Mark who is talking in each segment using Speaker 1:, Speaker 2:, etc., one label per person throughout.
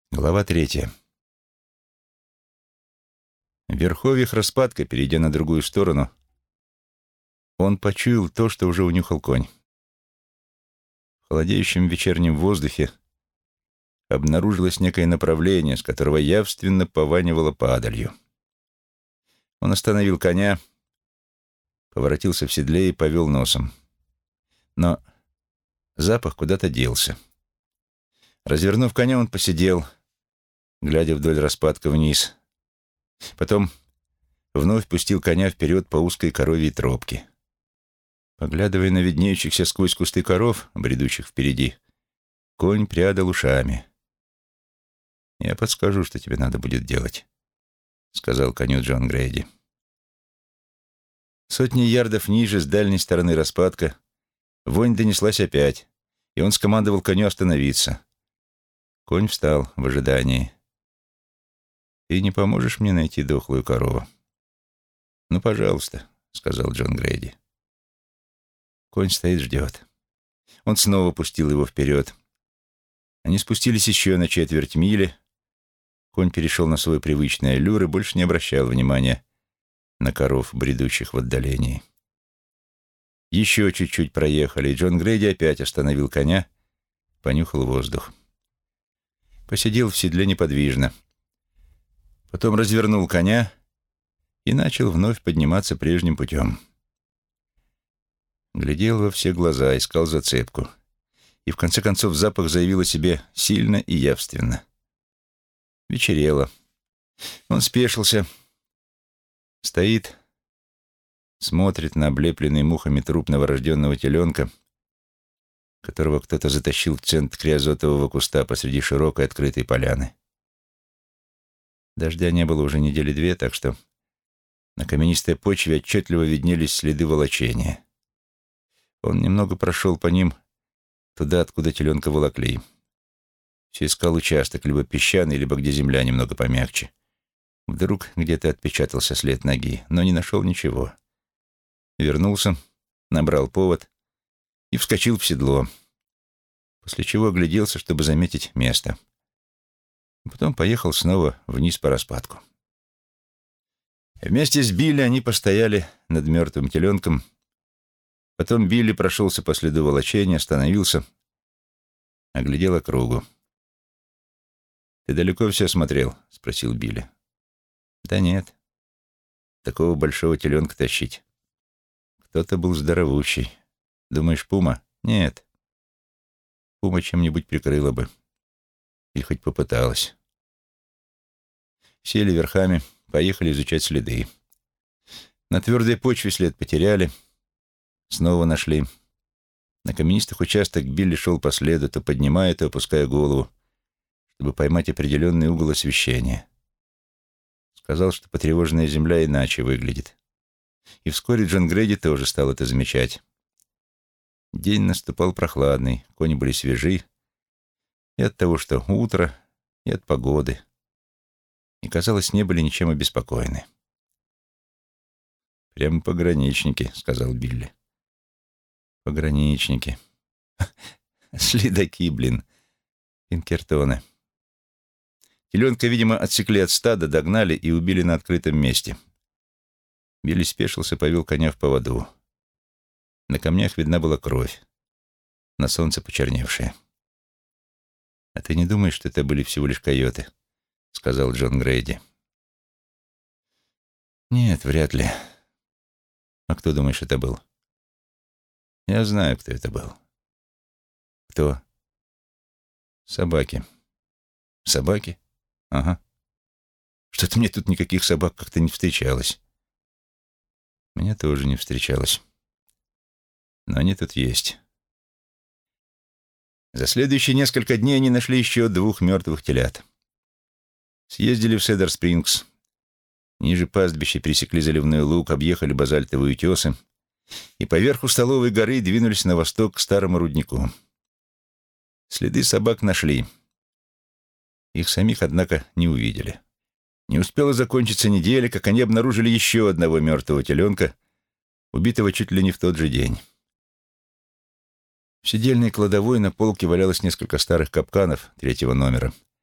Speaker 1: Глава 3. В верховьях распадка, перейдя на другую сторону, он почуял то, что уже унюхал конь. В холодеющем вечернем воздухе обнаружилось некое направление, с которого явственно пованивало падалью. Он остановил коня, поворотился в седле и повел носом. Но запах куда-то делся. Развернув коня, он посидел, глядя вдоль распадка вниз. Потом вновь пустил коня вперед по узкой коровьей тропке. Поглядывая на виднеющихся сквозь кусты коров, бредущих впереди, конь прядал ушами. «Я подскажу, что тебе надо будет делать», — сказал коню Джон Грейди. Сотни ярдов ниже, с дальней стороны распадка, вонь донеслась опять, и он скомандовал коню остановиться. Конь встал в ожидании. «Ты не поможешь мне найти дохлую корову?» «Ну, пожалуйста», — сказал Джон Грейди. Конь стоит, ждет. Он снова пустил его вперед. Они спустились еще на четверть мили. Конь перешел на свой привычный аллюр и больше не обращал внимания на коров, бредущих в отдалении. Еще чуть-чуть проехали, и Джон Грейди опять остановил коня, понюхал воздух. Посидел в седле неподвижно. Потом развернул коня и начал вновь подниматься прежним путем. Глядел во все глаза, искал зацепку. И в конце концов запах заявил о себе сильно и явственно. Вечерело. Он спешился. Стоит, смотрит на облепленный мухами труп новорожденного теленка, которого кто-то затащил в центр криозотового куста посреди широкой открытой поляны. Дождя не было уже недели две, так что на каменистой почве отчетливо виднелись следы волочения. Он немного прошел по ним туда, откуда теленка волокли. Все искал участок, либо песчаный, либо где земля немного помягче. Вдруг где-то отпечатался след ноги, но не нашел ничего. Вернулся, набрал повод и вскочил в седло, после чего огляделся, чтобы заметить место. Потом поехал снова вниз по распадку. Вместе с Билли они постояли над мертвым теленком. Потом Билли прошелся по следу волочения, остановился, оглядел округу. «Ты далеко все смотрел?» — спросил Билли. «Да нет. Такого большого теленка тащить. Кто-то был здоровущий. Думаешь, пума? Нет. Пума чем-нибудь прикрыла бы. Или хоть попыталась». Сели верхами, поехали изучать следы. На твердой почве след потеряли, снова нашли. На каменистых участках Билли шел по следу, то поднимая, то опуская голову, чтобы поймать определенный угол освещения. Сказал, что потревоженная земля иначе выглядит. И вскоре Джон Грейди тоже стал это замечать. День наступал прохладный, кони были свежи, и от того, что утро, и от погоды. И, казалось, не были ничем обеспокоены. «Прямо пограничники», — сказал Билли. «Пограничники. Следаки, блин. Пинкертоны. Теленка, видимо, отсекли от стада, догнали и убили на открытом месте». Билли спешился, повел коня в поводу. На камнях видна была кровь, на солнце почерневшая. «А ты не думаешь, что это были всего лишь койоты?» — сказал Джон Грейди. «Нет, вряд ли. А кто, думаешь, это был?» «Я знаю, кто это был». «Кто?» «Собаки». «Собаки? Ага. Что-то мне тут никаких собак как-то не встречалось». «Мне тоже не встречалось. Но они тут есть». За следующие несколько дней они нашли еще 2 мертвых телят. Съездили в Седар-Спрингс. Ниже пастбища пересекли заливной луг, объехали базальтовые утесы и по верху Столовой горы двинулись на восток к старому руднику. Следы собак нашли. Их самих, однако, не увидели. Не успела закончиться неделя, как они обнаружили еще одного мертвого теленка, убитого чуть ли не в тот же день. В сидельной кладовой на полке валялось несколько старых капканов 3-го номера,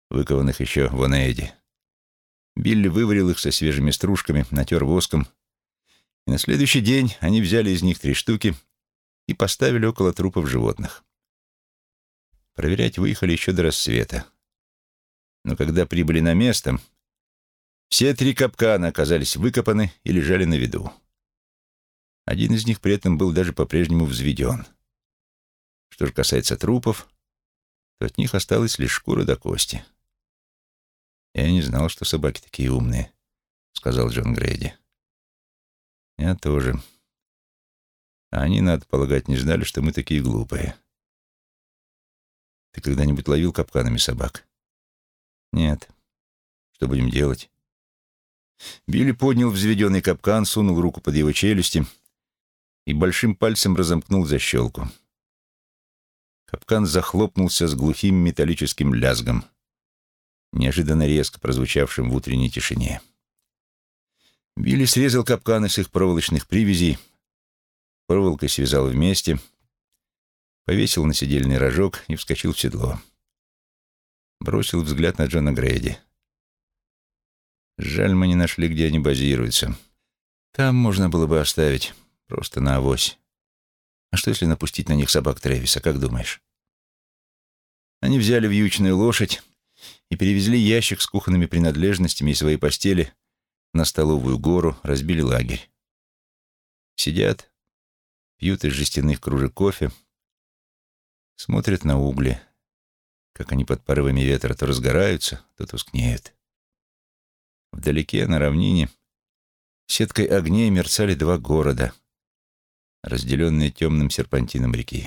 Speaker 1: выкованных еще в Онеиде. Билли выварил их со свежими стружками, натер воском, и на следующий день они взяли из них 3 штуки и поставили около трупов животных. Проверять выехали еще до рассвета. Но когда прибыли на место, все 3 капкана оказались выкопаны и лежали на виду. Один из них при этом был даже по-прежнему взведен. Что же касается трупов, то от них осталась лишь шкура до кости. «Я не знал, что собаки такие умные», — сказал Джон Грейди. «Я тоже. А они, надо полагать, не знали, что мы такие глупые». «Ты когда-нибудь ловил капканами собак?» «Нет. Что будем делать?» Билли поднял взведенный капкан, сунул руку под его челюсти и большим пальцем разомкнул защелку. Капкан захлопнулся с глухим металлическим лязгом, неожиданно резко прозвучавшим в утренней тишине. Билли срезал капканы с их проволочных привязей, проволокой связал вместе, повесил на седельный рожок и вскочил в седло. Бросил взгляд на Джона Грейди. «Жаль, мы не нашли, где они базируются. Там можно было бы оставить, просто на авось. А что, если напустить на них собак Трэвиса, как думаешь?» Они взяли вьючную лошадь и перевезли ящик с кухонными принадлежностями и свои постели на Столовую гору, разбили лагерь. Сидят, пьют из жестяных кружек кофе, смотрят на угли, как они под порывами ветра то разгораются, то тускнеют. Вдалеке, на равнине, сеткой огней мерцали 2 города, разделенные темным серпантином реки.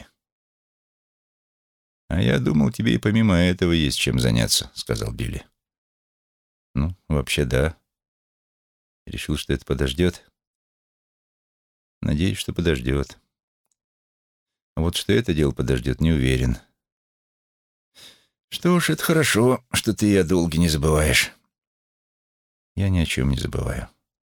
Speaker 1: «А я думал, тебе и помимо этого есть чем заняться», — сказал Билли. «Ну, вообще, да. Решил, что это подождет. Надеюсь, что подождет. А вот что это дело подождет, не уверен». «Что ж, это хорошо, что ты и о долге не забываешь». «Я ни о чем не забываю.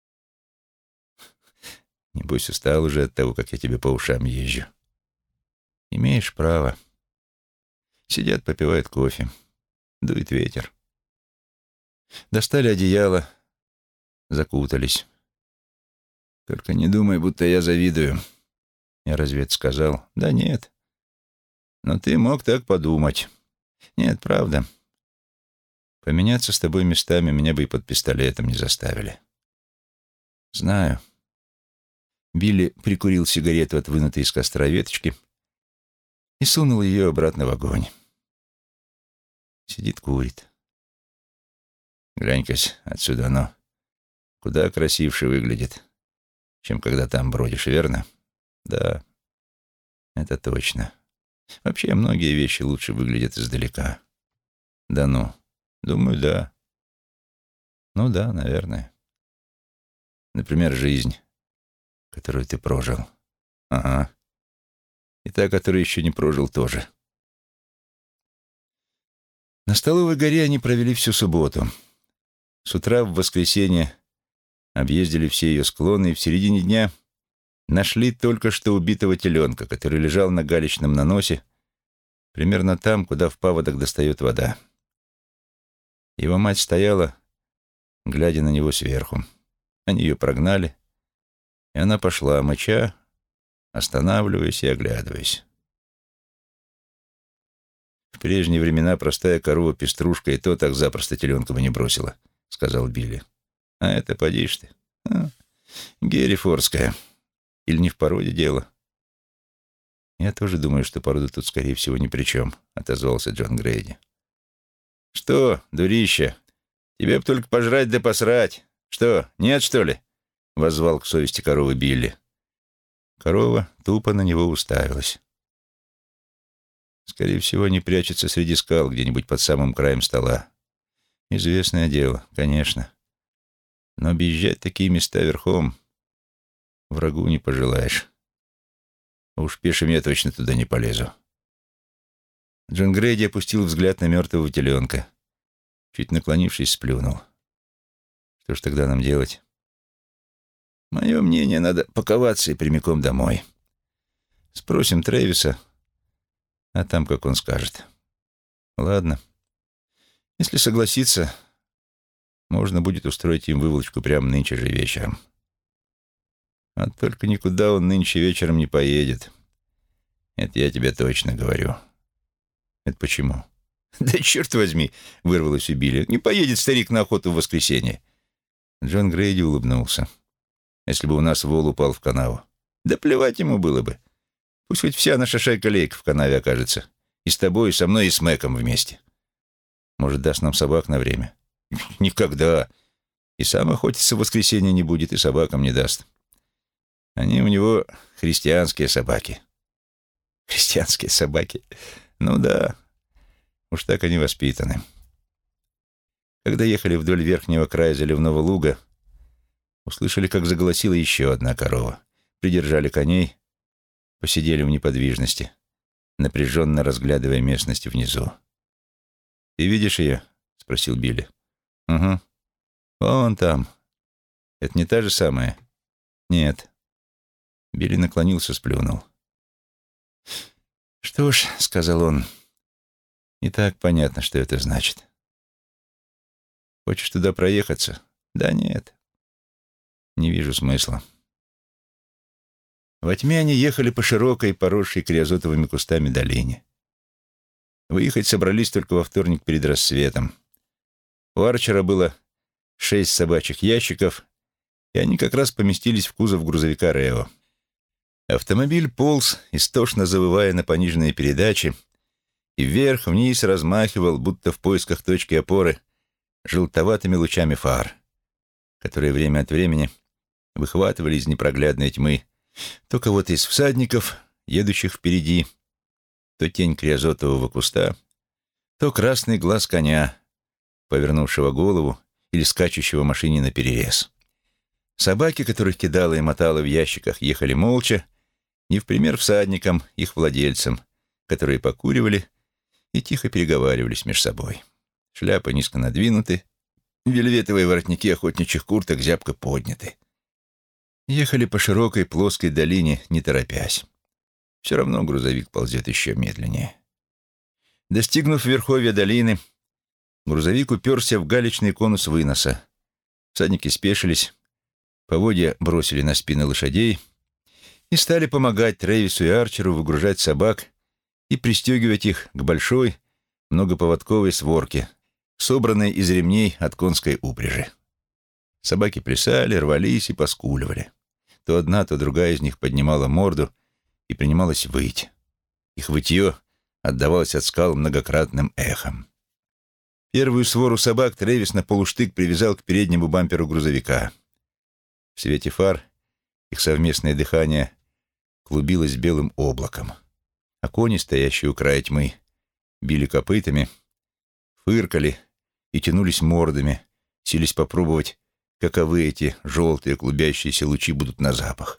Speaker 1: Небось, устал уже от того, как я тебе по ушам езжу. Имеешь право. Сидят, попивают кофе. Дует ветер. Достали одеяло, закутались. Только не думай, будто я завидую». «Я разве это сказал?» «Да нет. Но ты мог так подумать. Нет, правда. Поменяться с тобой местами меня бы и под пистолетом не заставили». «Знаю». Билли прикурил сигарету от вынутой из костра веточки и сунул ее обратно в огонь. Сидит, курит. «Глянь-кась, отсюда оно куда красивше выглядит, чем когда там бродишь, верно?» «Да, это точно. Вообще, многие вещи лучше выглядят издалека». «Да ну, думаю, да». «Ну да, наверное. Например, жизнь, которую ты прожил». «Ага. И та, которую еще не прожил, тоже». На Столовой горе они провели всю субботу. С утра в воскресенье объездили все ее склоны и в середине дня нашли только что убитого теленка, который лежал на галечном наносе, примерно там, куда в паводок достает вода. Его мать стояла, глядя на него сверху. Они ее прогнали, и она пошла, мыча, останавливаясь и оглядываясь. «В прежние времена простая корова-пеструшка и то так запросто теленка бы не бросила», — сказал Билли. «А это, поди ж ты, геррифордская. Или не в породе дело?» «Я тоже думаю, что порода тут, скорее всего, ни при чем», — отозвался Джон Грейди. «Что, дурище, тебе б только пожрать да посрать. Что, нет, что ли?» — воззвал к совести коровы Билли. Корова тупо на него уставилась. «Скорее всего, не прячется среди скал где-нибудь под самым краем стола. Известное дело, конечно. Но объезжать такие места верхом врагу не пожелаешь. Уж пешим я точно туда не полезу». Джон Грейди опустил взгляд на мертвого теленка. Чуть наклонившись, сплюнул. «Что ж тогда нам делать?» «Мое мнение, надо паковаться и прямиком домой. Спросим Трэвиса, а там как он скажет». «Ладно. Если согласиться, можно будет устроить им выволочку прямо нынче же вечером. А только никуда он нынче вечером не поедет. Это я тебе точно говорю. Это почему? Да черт возьми, вырвалось у Билли. Не поедет старик на охоту в воскресенье. Джон Грейди улыбнулся. Если бы у нас вол упал в канаву. Да плевать ему было бы. Пусть хоть вся наша шайка-лейка в канаве окажется. И с тобой, и со мной, и с Мэком вместе. Может, даст нам собак на время? Никогда. И сам охотиться в воскресенье не будет, и собакам не даст. Они у него христианские собаки. Христианские собаки? Ну да, уж так они воспитаны. Когда ехали вдоль верхнего края заливного луга, услышали, как заголосила еще одна корова. Придержали коней, посидели в неподвижности, напряженно разглядывая местность внизу. «Ты видишь ее?» — спросил Билли. «Угу. Вон там. Это не та же самая?» «Нет». Билли наклонился, сплюнул. «Что ж», — сказал он, — «и так понятно, что это значит. Хочешь туда проехаться?» «Да нет. Не вижу смысла». Во тьме они ехали по широкой, поросшей криозотовыми кустами долине. Выехать собрались только во вторник перед рассветом. У Арчера было 6 собачьих ящиков, и они как раз поместились в кузов грузовика Рео. Автомобиль полз, истошно завывая на пониженные передачи, и вверх-вниз размахивал, будто в поисках точки опоры, желтоватыми лучами фар, которые время от времени выхватывали из непроглядной тьмы то кого-то из всадников, едущих впереди, то тень криозотового куста, то красный глаз коня, повернувшего голову или скачущего машине наперерез. Собаки, которых кидало и мотало в ящиках, ехали молча, не в пример всадникам, их владельцам, которые покуривали и тихо переговаривались между собой. Шляпы низко надвинуты, вельветовые воротники охотничьих курток зябко подняты. Ехали по широкой плоской долине, не торопясь. Все равно грузовик ползет еще медленнее. Достигнув верховья долины, грузовик уперся в галечный конус выноса. Всадники спешились, поводья бросили на спины лошадей и стали помогать Трэвису и Арчеру выгружать собак и пристегивать их к большой многоповодковой сворке, собранной из ремней от конской упряжи. Собаки плясали, рвались и поскуливали. То одна, то другая из них поднимала морду и принималась выть. Их вытье отдавалось от скал многократным эхом. Первую свору собак Трэвис на полуштык привязал к переднему бамперу грузовика. В свете фар их совместное дыхание клубилось белым облаком, а кони, стоящие у края тьмы, били копытами, фыркали и тянулись мордами, сились попробовать, каковы эти желтые клубящиеся лучи будут на запах.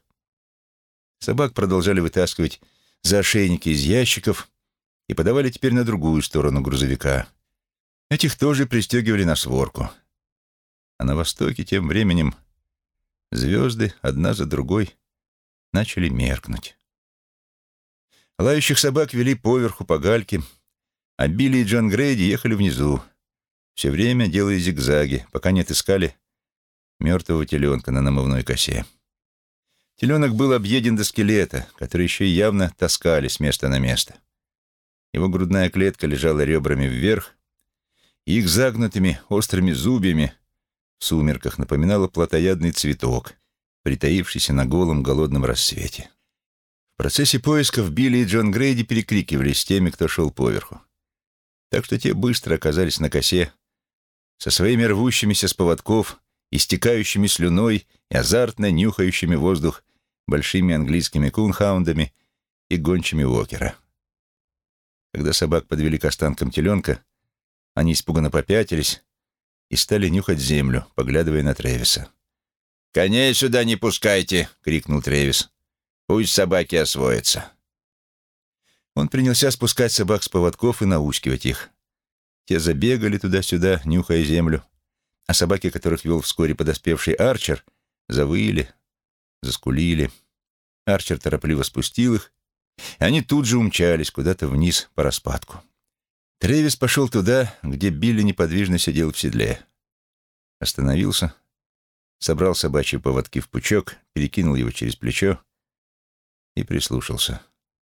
Speaker 1: Собак продолжали вытаскивать за ошейники из ящиков и подавали теперь на другую сторону грузовика. Этих тоже пристегивали на сворку. А на востоке тем временем звезды одна за другой начали меркнуть. Лающих собак вели поверху по гальке, а Билли и Джон Грейди ехали внизу, все время делая зигзаги, пока не отыскали мертвого теленка на намывной косе. Теленок был объеден до скелета, который еще и явно таскали с места на место. Его грудная клетка лежала ребрами вверх, и их загнутыми острыми зубьями в сумерках напоминала плотоядный цветок, притаившийся на голом голодном рассвете. В процессе поисков Билли и Джон Грейди перекрикивались с теми, кто шел поверху. Так что те быстро оказались на косе со своими рвущимися с поводков, истекающими слюной и азартно нюхающими воздух большими английскими кунхаундами и гончими Уокера. Когда собак подвели к останкам теленка, они испуганно попятились и стали нюхать землю, поглядывая на Трэвиса. «Коней сюда не пускайте!» — крикнул Трэвис. «Пусть собаки освоятся». Он принялся спускать собак с поводков и наускивать их. Те забегали туда-сюда, нюхая землю, а собаки, которых вел вскоре подоспевший Арчер, завыли, заскулили. Арчер торопливо спустил их, и они тут же умчались куда-то вниз по распадку. Трэвис пошел туда, где Билли неподвижно сидел в седле. Остановился, собрал собачьи поводки в пучок, перекинул его через плечо и прислушался.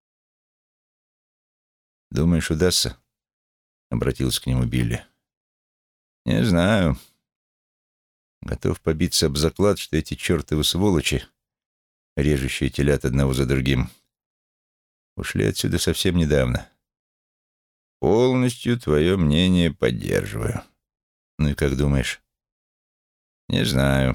Speaker 1: «Думаешь, удастся?» — обратился к нему Билли. «Не знаю. Готов побиться об заклад, что эти чертовы сволочи, режущие телят одного за другим, ушли отсюда совсем недавно». «Полностью твое мнение поддерживаю». «Ну и как думаешь?» «Не знаю.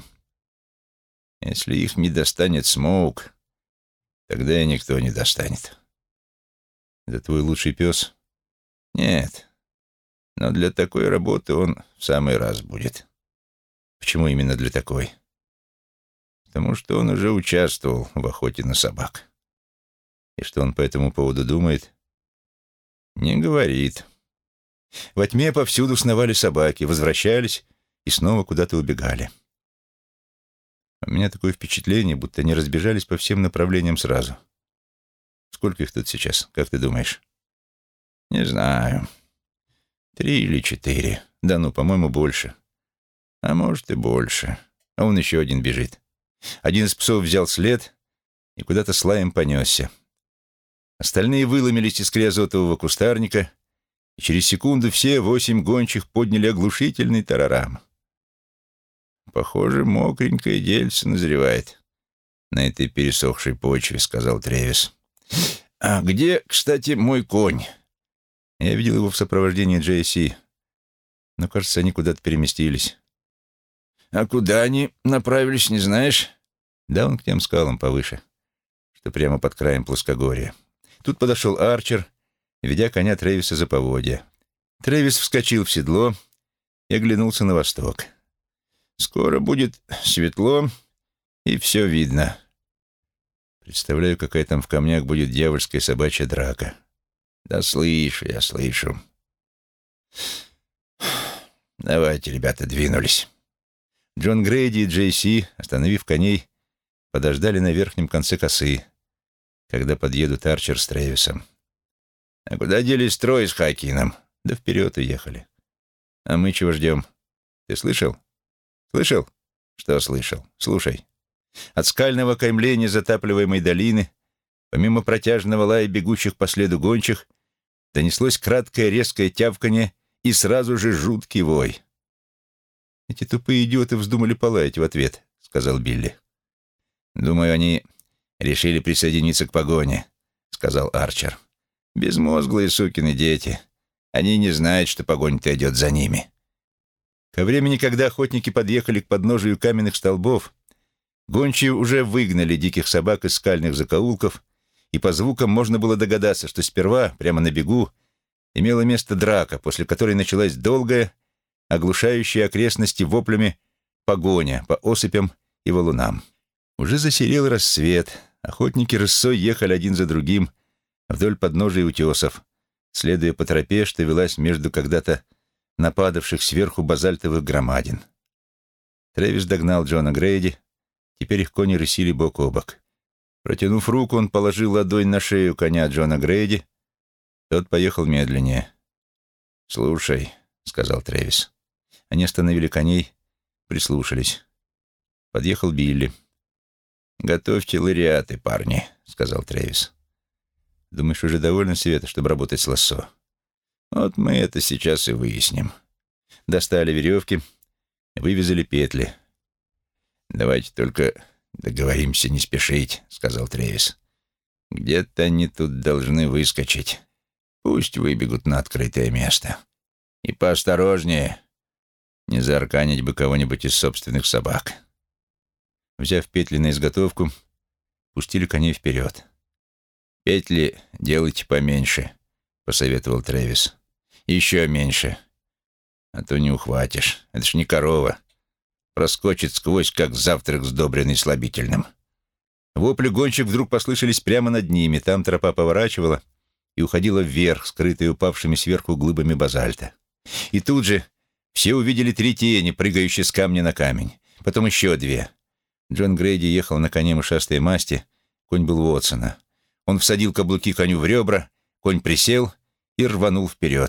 Speaker 1: Если их не достанет Смоук, тогда и никто не достанет». «Это твой лучший пес?» «Нет. Но для такой работы он в самый раз будет». «Почему именно для такой?» «Потому что он уже участвовал в охоте на собак». «И что он по этому поводу думает?» «Не говорит». Во тьме повсюду сновали собаки, возвращались и снова куда-то убегали. У меня такое впечатление, будто они разбежались по всем направлениям сразу. Сколько их тут сейчас, как ты думаешь? Не знаю. 3 или 4. Да ну, по-моему, больше. А может и больше. А вон еще один бежит. Один из псов взял след и куда-то с лаем понесся. Остальные выломились из криозотового кустарника, и через секунду все 8 гончих подняли оглушительный тарарам. «Похоже, мокренькое дельце назревает на этой пересохшей почве», — сказал Трэвис. «А где, кстати, мой конь?» Я видел его в сопровождении Джейси, но, кажется, они куда-то переместились. «А куда они направились, не знаешь?» «Да, он к тем скалам повыше, что прямо под краем плоскогорья». Тут подошел Арчер, ведя коня Трэвиса за поводья. Трэвис вскочил в седло и оглянулся на восток. «Скоро будет светло, и все видно». Представляю, какая там в камнях будет дьявольская собачья драка. «Да слышу, я слышу». «Давайте, ребята, двинулись». Джон Грейди и Джейси, остановив коней, подождали на верхнем конце косы, когда подъедут Арчер с Трэвисом. «А куда делись Трой с Хакином?» «Да вперед уехали». «А мы чего ждем? Ты слышал?» «Слышал?» «Что слышал? Слушай». От скального каймления затапливаемой долины, помимо протяжного лая бегущих по следу гончих, донеслось краткое резкое тявканье и сразу же жуткий вой. «Эти тупые идиоты вздумали полаять в ответ», — сказал Билли. «Думаю, они решили присоединиться к погоне», — сказал Арчер. «Безмозглые сукины дети. Они не знают, что погонь-то идет за ними». Ко времени, когда охотники подъехали к подножию каменных столбов, гончие уже выгнали диких собак из скальных закоулков, и по звукам можно было догадаться, что сперва, прямо на бегу, имела место драка, после которой началась долгая, оглушающая окрестности воплями погоня по осыпям и валунам. Уже засерел рассвет, охотники рысцой ехали один за другим вдоль подножия утесов, следуя по тропе, что велась между когда-то нападавших сверху базальтовых громадин. Трэвис догнал Джона Грейди, теперь их кони рысили бок о бок. Протянув руку, он положил ладонь на шею коня Джона Грейди, тот поехал медленнее. «Слушай», — сказал Трэвис. Они остановили коней, прислушались. Подъехал Билли. «Готовьте лариаты, парни», — сказал Трэвис. «Думаешь, уже довольно света, чтобы работать с лассо?» «Вот мы это сейчас и выясним». Достали веревки, вывязали петли. «Давайте только договоримся не спешить», — сказал Трэвис. «Где-то они тут должны выскочить. Пусть выбегут на открытое место. И поосторожнее, не заарканить бы кого-нибудь из собственных собак». Взяв петли на изготовку, пустили коней вперед. «Петли делайте поменьше», — посоветовал Трэвис. «Еще меньше, а то не ухватишь. Это ж не корова. Проскочит сквозь, как завтрак, сдобренный слабительным». Вопли гонщик вдруг послышались прямо над ними. Там тропа поворачивала и уходила вверх, скрытая упавшими сверху глыбами базальта. И тут же все увидели 3 тени, прыгающие с камня на камень. Потом еще 2. Джон Грейди ехал на коне мышастой масти, конь был Уотсона. Он всадил каблуки коню в ребра, конь присел и рванул вперед.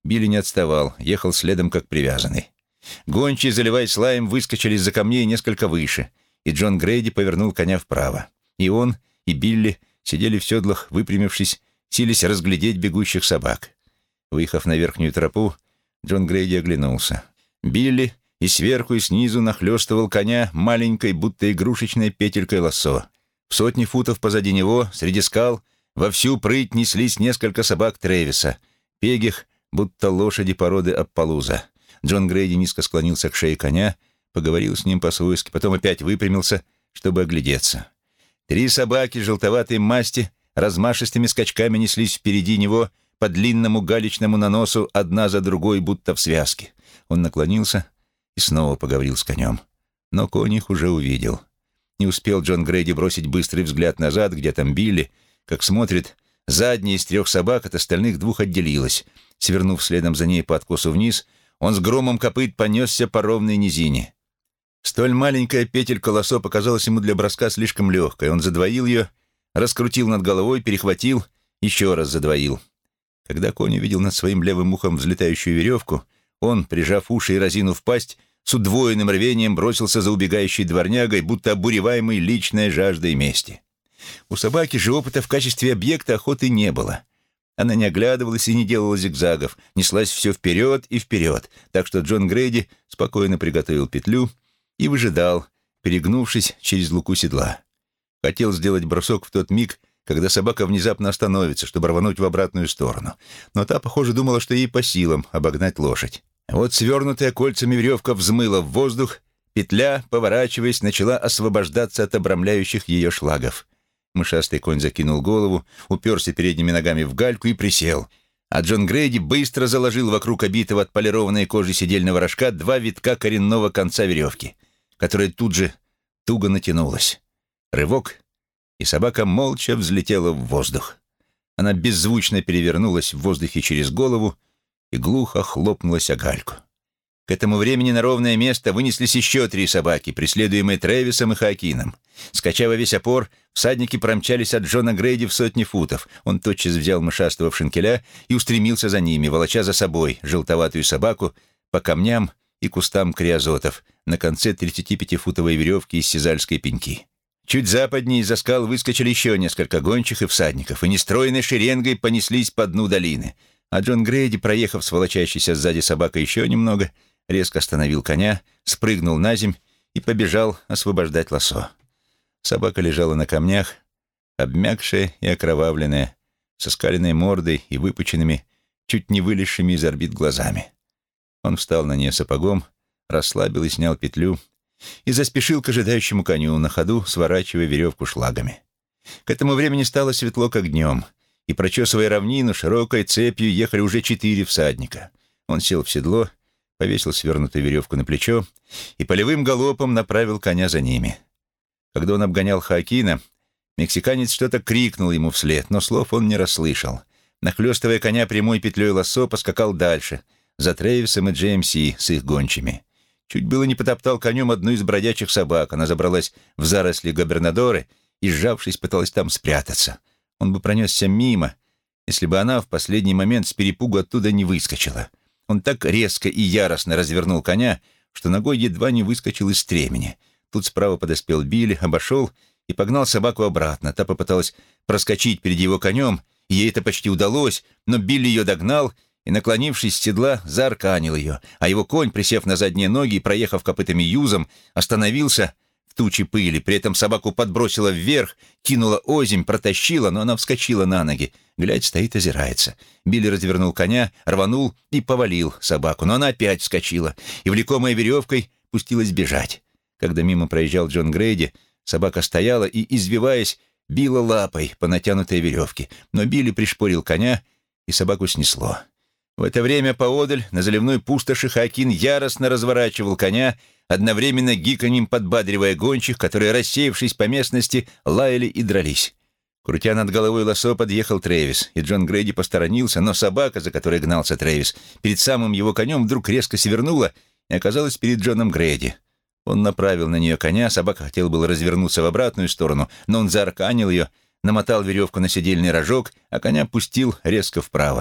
Speaker 1: Билли не отставал, ехал следом как привязанный. Гончие, заливаясь лаем, выскочили из-за камней несколько выше, и Джон Грейди повернул коня вправо. И он, и Билли сидели в седлах, выпрямившись, сились разглядеть бегущих собак. Выехав на верхнюю тропу, Джон Грейди оглянулся. Билли и сверху, и снизу нахлёстывал коня маленькой, будто игрушечной петелькой лассо. В 100 футов позади него, среди скал, во всю прыть неслись несколько собак Трэвиса, пегих, будто лошади породы Аппалуза. Джон Грейди низко склонился к шее коня, поговорил с ним по-свойски, потом опять выпрямился, чтобы оглядеться. 3 собаки желтоватой масти размашистыми скачками неслись впереди него по длинному галечному наносу, одна за другой, будто в связке. Он наклонился и снова поговорил с конем. Но конь их уже увидел. Не успел Джон Грейди бросить быстрый взгляд назад, где там Билли, как смотрит, задняя из 3 собак от остальных 2 отделилась. Свернув следом за ней по откосу вниз, он с громом копыт понесся по ровной низине. Столь маленькая петелька лассо показалась ему для броска слишком легкой. Он задвоил ее, раскрутил над головой, перехватил, еще раз задвоил. Когда конь увидел над своим левым ухом взлетающую веревку, он, прижав уши и разинув пасть, с удвоенным рвением бросился за убегающей дворнягой, будто обуреваемый личной жаждой мести. У собаки же опыта в качестве объекта охоты не было. Она не оглядывалась и не делала зигзагов, неслась все вперед и вперед, так что Джон Грейди спокойно приготовил петлю и выжидал, перегнувшись через луку седла. Хотел сделать бросок в тот миг, когда собака внезапно остановится, чтобы рвануть в обратную сторону. Но та, похоже, думала, что ей по силам обогнать лошадь. Вот свернутая кольцами веревка взмыла в воздух, петля, поворачиваясь, начала освобождаться от обрамляющих ее шлагов. Мышастый конь закинул голову, уперся передними ногами в гальку и присел. А Джон Грейди быстро заложил вокруг обитого отполированной кожи седельного рожка 2 витка коренного конца веревки, которая тут же туго натянулась. Рывок, и собака молча взлетела в воздух. Она беззвучно перевернулась в воздухе через голову и глухо хлопнулась о гальку. К этому времени на ровное место вынеслись еще 3 собаки, преследуемые Трэвисом и Хоакином. Скача во весь опор, всадники промчались от Джона Грейди в 100 футов. Он тотчас взял мышастого в шинкеля и устремился за ними, волоча за собой желтоватую собаку по камням и кустам криозотов на конце 35-футовой веревки из сизальской пеньки. Чуть западнее из-за скал выскочили еще несколько гончих и всадников, и нестройной шеренгой понеслись по дну долины. А Джон Грейди, проехав с волочащейся сзади собакой еще немного, резко остановил коня, спрыгнул на земь и побежал освобождать лассо. Собака лежала на камнях, обмякшая и окровавленная, со скаленной мордой и выпученными, чуть не вылезшими из орбит глазами. Он встал на нее сапогом, расслабил и снял петлю и заспешил к ожидающему коню, на ходу сворачивая веревку шлагами. К этому времени стало светло, как днем, и, прочесывая равнину, широкой цепью ехали уже 4 всадника. Он сел в седло, повесил свернутую веревку на плечо и полевым галопом направил коня за ними. Когда он обгонял Хоакина, мексиканец что-то крикнул ему вслед, но слов он не расслышал. Нахлёстывая коня прямой петлей лассо, поскакал дальше, за Трэвисом и Джеймси с их гончими. Чуть было не потоптал конем одну из бродячих собак. Она забралась в заросли гобернадоры и, сжавшись, пыталась там спрятаться. Он бы пронесся мимо, если бы она в последний момент с перепугу оттуда не выскочила. Он так резко и яростно развернул коня, что ногой едва не выскочил из стремени. Тут справа подоспел Билли, обошел и погнал собаку обратно. Та попыталась проскочить перед его конем, и ей это почти удалось, но Билли ее догнал и, наклонившись с седла, заарканил ее, а его конь, присев на задние ноги и проехав копытами юзом, остановился в туче пыли. При этом собаку подбросила вверх, кинула озимь, протащила, но она вскочила на ноги. Глядь, стоит, озирается. Билли развернул коня, рванул и повалил собаку, но она опять вскочила и, влекомая веревкой, пустилась бежать. Когда мимо проезжал Джон Грейди, собака стояла и, извиваясь, била лапой по натянутой веревке, но Билли пришпорил коня, и собаку снесло. В это время поодаль, на заливной пустоши, Хоакин яростно разворачивал коня, одновременно гиканьем подбадривая гончих, которые, рассеявшись по местности, лаяли и дрались. Крутя над головой лассо, подъехал Трэвис, и Джон Грейди посторонился, но собака, за которой гнался Трэвис, перед самым его конем вдруг резко свернула и оказалась перед Джоном Грейди. Он направил на нее коня, собака хотела было развернуться в обратную сторону, но он заарканил ее, намотал веревку на седельный рожок, а коня пустил резко вправо.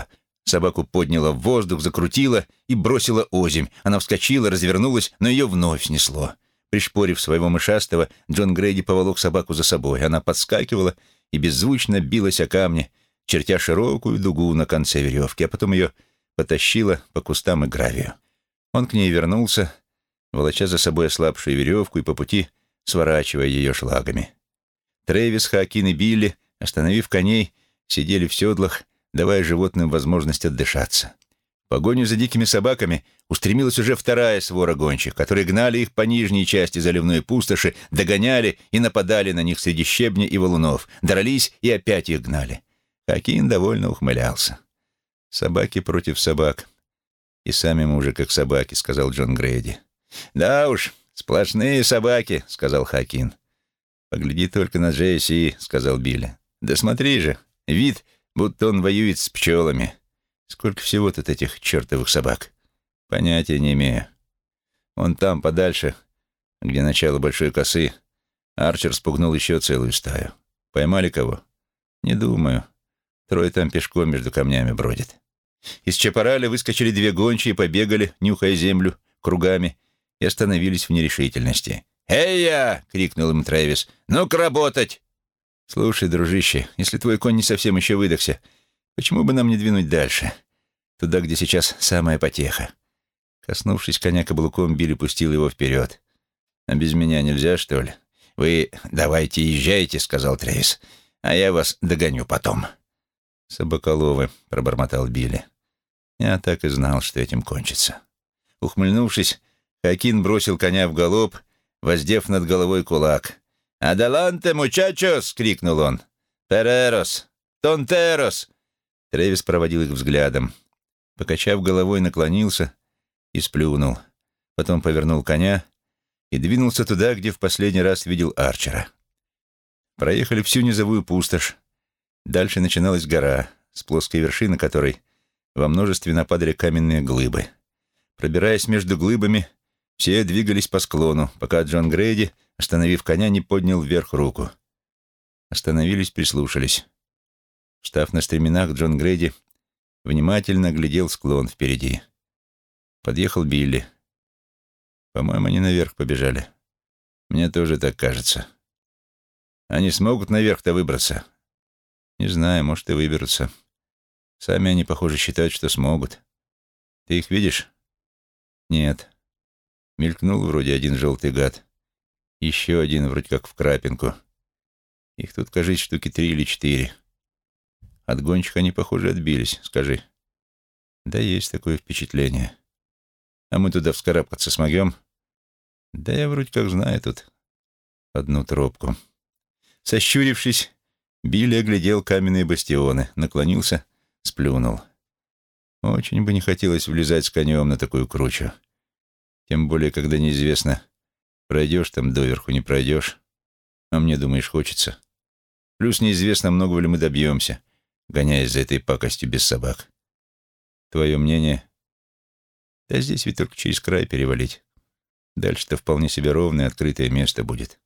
Speaker 1: Собаку подняло в воздух, закрутило и бросило озимь. Она вскочила, развернулась, но ее вновь снесло. Пришпорив своего мышастого, Джон Грейди поволок собаку за собой. Она подскакивала и беззвучно билась о камни, чертя широкую дугу на конце веревки, а потом ее потащила по кустам и гравию. Он к ней вернулся, волоча за собой ослабшую веревку и по пути сворачивая ее шлагами. Трэвис, Хоакин и Билли, остановив коней, сидели в седлах, давая животным возможность отдышаться. В погоню за дикими собаками устремилась уже вторая свора гончих, которые гнали их по нижней части заливной пустоши, догоняли и нападали на них среди щебня и валунов, дрались и опять их гнали. Хоакин довольно ухмылялся. «Собаки против собак. И сами мы уже как собаки», — сказал Джон Грейди. «Да уж, сплошные собаки», — сказал Хоакин. «Погляди только на Джесси», — сказал Билли. «Да смотри же, вид, будто он воюет с пчелами. Сколько всего тут этих чертовых собак? Понятия не имею. Вон там, подальше, где начало большой косы, Арчер спугнул еще целую стаю. Поймали кого? Не думаю. Трое там пешком между камнями бродят». Из чапараля выскочили две гончие, побегали, нюхая землю, кругами, и остановились в нерешительности. «Эй-я!» — крикнул им Трэвис. «Ну-ка работать!» «Слушай, дружище, если твой конь не совсем еще выдохся, почему бы нам не двинуть дальше? Туда, где сейчас самая потеха». Коснувшись коня каблуком, Билли пустил его вперед. «А без меня нельзя, что ли?» «Вы давайте езжайте», — сказал Трэвис, «а я вас догоню потом». «Собаколовы», — пробормотал Билли. «Я так и знал, что этим кончится». Ухмыльнувшись, Хоакин бросил коня в галоп, воздев над головой кулак. «Адаланте, мучачос!» — крикнул он. «Перерос! Тонтерос!» Трэвис проводил их взглядом. Покачав головой, наклонился и сплюнул. Потом повернул коня и двинулся туда, где в последний раз видел Арчера. Проехали всю низовую пустошь. Дальше начиналась гора, с плоской вершины которой во множестве нападали каменные глыбы. Пробираясь между глыбами, все двигались по склону, пока Джон Грейди, остановив коня, не поднял вверх руку. Остановились, прислушались. Встав на стременах, Джон Грейди внимательно глядел склон впереди. Подъехал Билли. «По-моему, они наверх побежали. Мне тоже так кажется. Они смогут наверх-то выбраться?» «Не знаю, может, и выберутся. Сами они, похоже, считают, что смогут. Ты их видишь?» «Нет». Мелькнул вроде один желтый гад. Еще один вроде как в крапинку. Их тут, кажись, штуки 3 или 4. От гончих они, похоже, отбились, скажи. Да есть такое впечатление. А мы туда вскарабкаться смогем? Да я вроде как знаю тут одну тропку. Сощурившись, Билли оглядел каменные бастионы, наклонился, сплюнул. Очень бы не хотелось влезать с конем на такую кручу. Тем более, когда неизвестно, пройдешь там доверху, не пройдешь. А мне, думаешь, хочется. Плюс неизвестно, многого ли мы добьемся, гоняясь за этой пакостью без собак. Твое мнение? Да здесь ведь только через край перевалить. Дальше-то вполне себе ровное открытое место будет.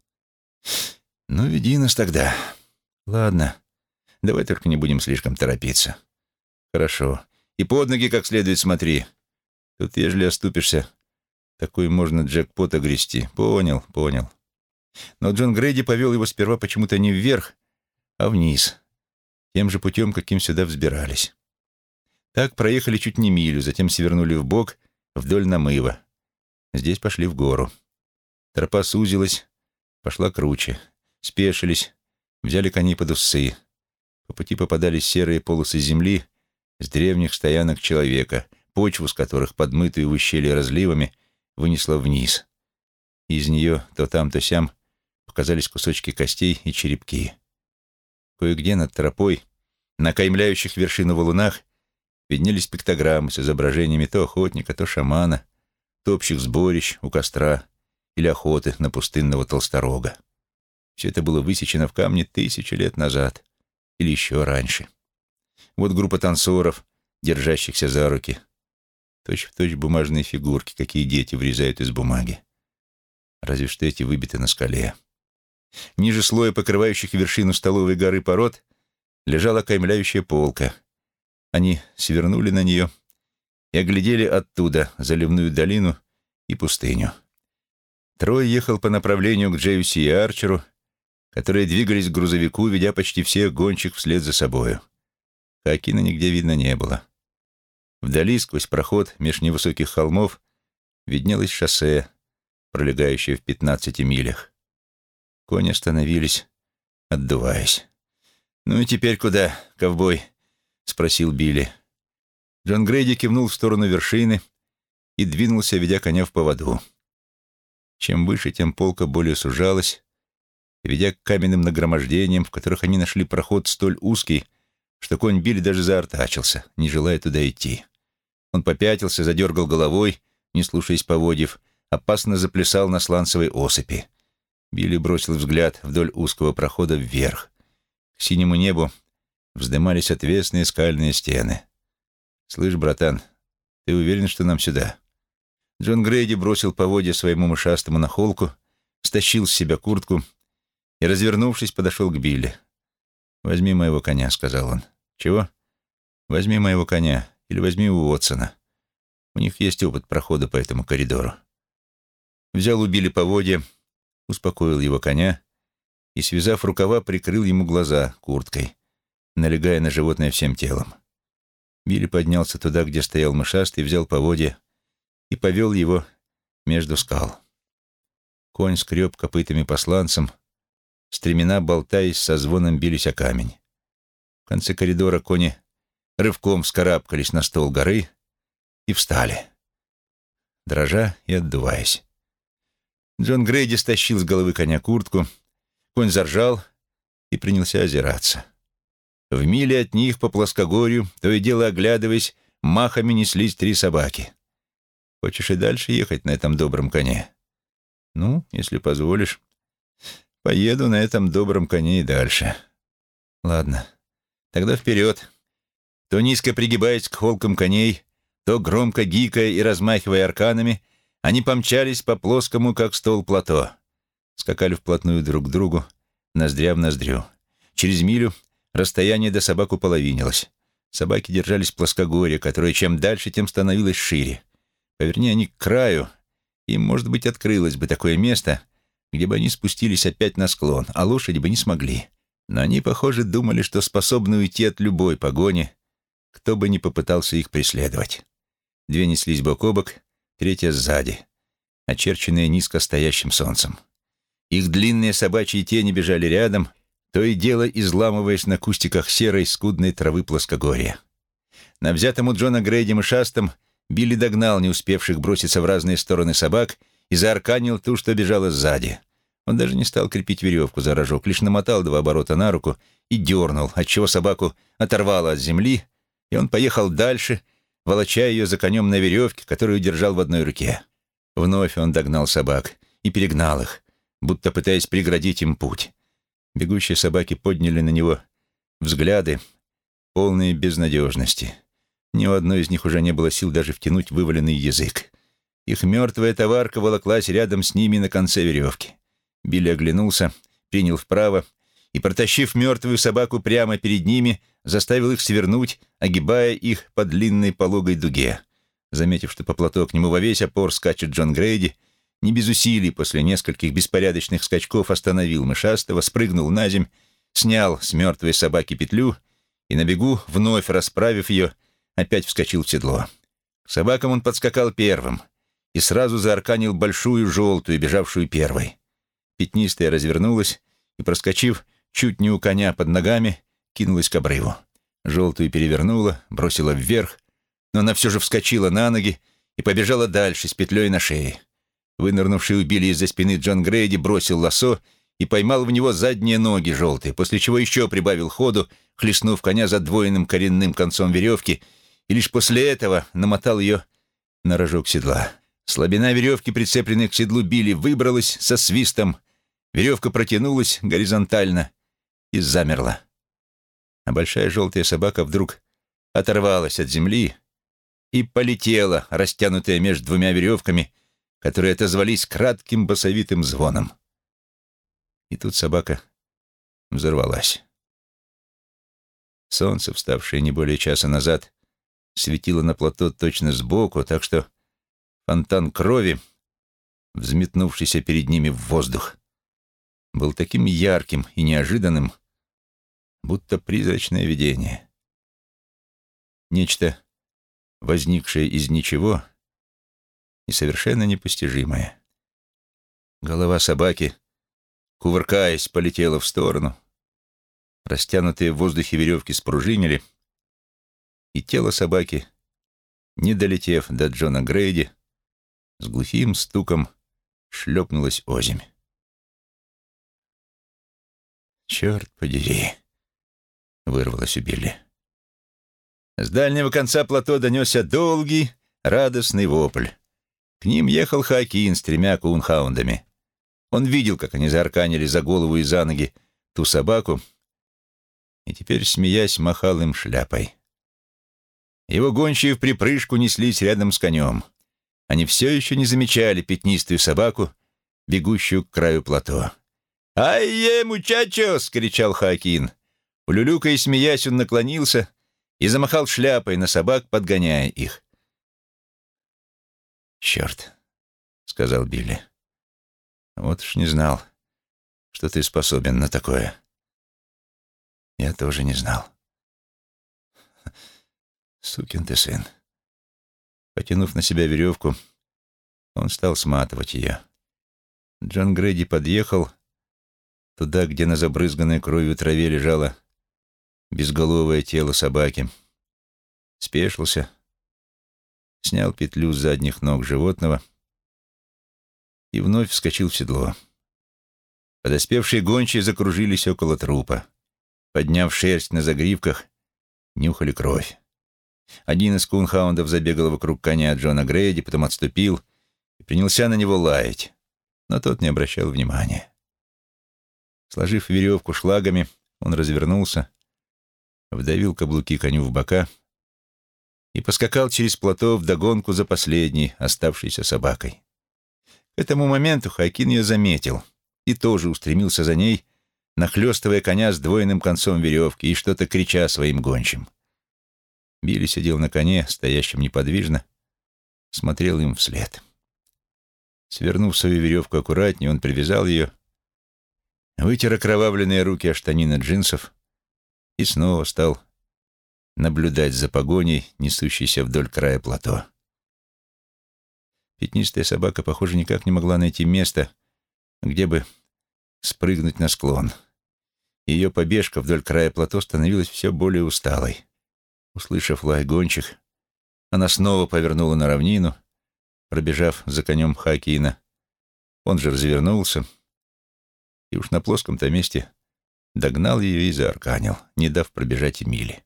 Speaker 1: Ну, веди нас тогда. Ладно, давай только не будем слишком торопиться. Хорошо. И под ноги как следует смотри. Тут, ежели оступишься, такой можно джекпот огрести. Понял, понял. Но Джон Грейди повел его сперва почему-то не вверх, а вниз, тем же путем, каким сюда взбирались. Так проехали чуть не милю, затем свернули вбок вдоль намыва. Здесь пошли в гору. Тропа сузилась, пошла круче. Спешились, взяли коней под усы. По пути попадались серые полосы земли с древних стоянок человека, почву с которых, подмытую в ущелье разливами, вынесла вниз. Из нее то там, то сям показались кусочки костей и черепки. Кое-где над тропой, на окаймляющих вершину валунах, виднелись пиктограммы с изображениями то охотника, то шамана, то общих сборищ у костра или охоты на пустынного толсторога. Все это было высечено в камне 1000 лет назад или еще раньше. Вот группа танцоров, держащихся за руки. Точь-в-точь бумажные фигурки, какие дети вырезают из бумаги. Разве что эти выбиты на скале. Ниже слоя покрывающих вершину столовой горы пород лежала окаймляющая полка. Они свернули на нее и оглядели оттуда заливную долину и пустыню. Трой ехал по направлению к Джейуси и Арчеру, которые двигались к грузовику, ведя почти всех гонщик вслед за собою. Хоакина нигде видно не было. Вдали, сквозь проход меж невысоких холмов, виднелось шоссе, пролегающее в 15 милях. Кони остановились, отдуваясь. «Ну и теперь куда, ковбой?» — спросил Билли. Джон Грейди кивнул в сторону вершины и двинулся, ведя коня в поводу. Чем выше, тем полка более сужалась, ведя к каменным нагромождениям, в которых они нашли проход столь узкий, что конь Билли даже заортачился, не желая туда идти. Он попятился, задергал головой, не слушаясь поводьев, опасно заплясал на сланцевой осыпи. Билли бросил взгляд вдоль узкого прохода вверх. К синему небу вздымались отвесные скальные стены. «Слышь, братан, ты уверен, что нам сюда?» Джон Грейди бросил поводья своему мышастому на холку, стащил с себя куртку и, развернувшись, подошел к Билли. «Возьми моего коня», — сказал он. «Чего?» «Возьми моего коня или возьми у Уотсона. У них есть опыт прохода по этому коридору». Взял у Билли поводья, успокоил его коня и, связав рукава, прикрыл ему глаза курткой, налегая на животное всем телом. Билли поднялся туда, где стоял мышастый, взял поводья и повел его между скал. Конь скреб копытами по сланцам, стремена, болтаясь, со звоном бились о камень. В конце коридора кони рывком вскарабкались на стол горы и встали, дрожа и отдуваясь. Джон Грейди стащил с головы коня куртку, конь заржал и принялся озираться. В миле от них по плоскогорью, то и дело оглядываясь, махами неслись 3 собаки. «Хочешь и дальше ехать на этом добром коне?» «Ну, если позволишь, поеду на этом добром коне и дальше». «Ладно, тогда вперед». То низко пригибаясь к холкам коней, то громко гикая и размахивая арканами, они помчались по плоскому, как стол, плато. Скакали вплотную друг к другу, ноздря в ноздрю. Через милю расстояние до собак уполовинилось. Собаки держались плоскогорья, которое чем дальше, тем становилось шире. Поверни они к краю, им, может быть, открылось бы такое место, где бы они спустились опять на склон, а лошади бы не смогли. Но они, похоже, думали, что способны уйти от любой погони, кто бы ни попытался их преследовать. 2 неслись бок о бок, 3 сзади, очерченные низко стоящим солнцем. Их длинные собачьи тени бежали рядом, то и дело изламываясь на кустиках серой скудной травы плоскогорья. На взятом у Джона Грейди мышастом Билли догнал не успевших броситься в разные стороны собак и заарканил ту, что бежала сзади. Он даже не стал крепить веревку за рожок, лишь намотал 2 оборота на руку и дернул, отчего собаку оторвало от земли, и он поехал дальше, волоча ее за конем на веревке, которую держал в одной руке. Вновь он догнал собак и перегнал их, будто пытаясь преградить им путь. Бегущие собаки подняли на него взгляды, полные безнадежности. Ни у одной из них уже не было сил даже втянуть вываленный язык. Их мертвая товарка волоклась рядом с ними на конце веревки. Билли оглянулся, принял вправо и, протащив мертвую собаку прямо перед ними, заставил их свернуть, огибая их по длинной пологой дуге. Заметив, что по плато к нему во весь опор скачет Джон Грейди, не без усилий после нескольких беспорядочных скачков остановил мышастого, спрыгнул на земь, снял с мертвой собаки петлю и на бегу, вновь расправив ее, опять вскочил в седло. К собакам он подскакал первым и сразу заарканил большую желтую, бежавшую первой. Пятнистая развернулась и, проскочив чуть не у коня под ногами, кинулась к обрыву. Желтую перевернула, бросила вверх, но она все же вскочила на ноги и побежала дальше с петлей на шее. Вынырнувший у Билли из-за спины Джон Грейди бросил лассо и поймал в него задние ноги желтые, после чего еще прибавил ходу, хлестнув коня задвоенным коренным концом веревки, и лишь после этого намотал ее на рожок седла. Слабина веревки, прицепленной к седлу Билли, выбралась со свистом, веревка протянулась горизонтально и замерла. А большая желтая собака вдруг оторвалась от земли и полетела, растянутая между 2 веревками, которые отозвались кратким басовитым звоном. И тут собака взорвалась. Солнце, вставшее не более часа назад, светило на плато точно сбоку, так что фонтан крови, взметнувшийся перед ними в воздух, был таким ярким и неожиданным, будто призрачное видение. Нечто, возникшее из ничего и совершенно непостижимое. Голова собаки, кувыркаясь, полетела в сторону, растянутые в воздухе веревки спружинили, и тело собаки, не долетев до Джона Грейди, с глухим стуком шлепнулось озимь. «Черт подери!» — вырвалось у Билли. С дальнего конца плато донесся долгий, радостный вопль. К ним ехал Хоакин с 3 кунхаундами. Он видел, как они заарканили за голову и за ноги ту собаку, и теперь, смеясь, махал им шляпой. Его гончие вприпрыжку неслись рядом с конем. Они все еще не замечали пятнистую собаку, бегущую к краю плато. «Ай-е, мучачос!» — скричал Хоакин. Улюлюкая и смеясь, он наклонился и замахал шляпой на собак, подгоняя их. «Черт!» — сказал Билли. «Вот уж не знал, что ты способен на такое. Я тоже не знал. Сукин ты сын». Потянув на себя веревку, он стал сматывать ее. Джон Грейди подъехал туда, где на забрызганной кровью траве лежало безголовое тело собаки, спешился, снял петлю с задних ног животного и вновь вскочил в седло. Подоспевшие гончие закружились около трупа. Подняв шерсть на загривках, нюхали кровь. Один из кунхаундов забегал вокруг коня Джона Грейди, потом отступил и принялся на него лаять, но тот не обращал внимания. Сложив веревку шлагами, он развернулся, вдавил каблуки коню в бока и поскакал через плато вдогонку за последней оставшейся собакой. К этому моменту Хоакин ее заметил и тоже устремился за ней, нахлёстывая коня сдвоенным концом веревки и что-то крича своим гончим. Билли сидел на коне, стоящем неподвижно, смотрел им вслед. Свернув свою веревку аккуратнее, он привязал ее, вытер окровавленные руки о штанины джинсов и снова стал наблюдать за погоней, несущейся вдоль края плато. Пятнистая собака, похоже, никак не могла найти место, где бы спрыгнуть на склон. Ее побежка вдоль края плато становилась все более усталой. Услышав лай гончих, она снова повернула на равнину, пробежав за конем Хоакина. Он же развернулся и уж на плоском-то месте догнал ее и заарканил, не дав пробежать и мили.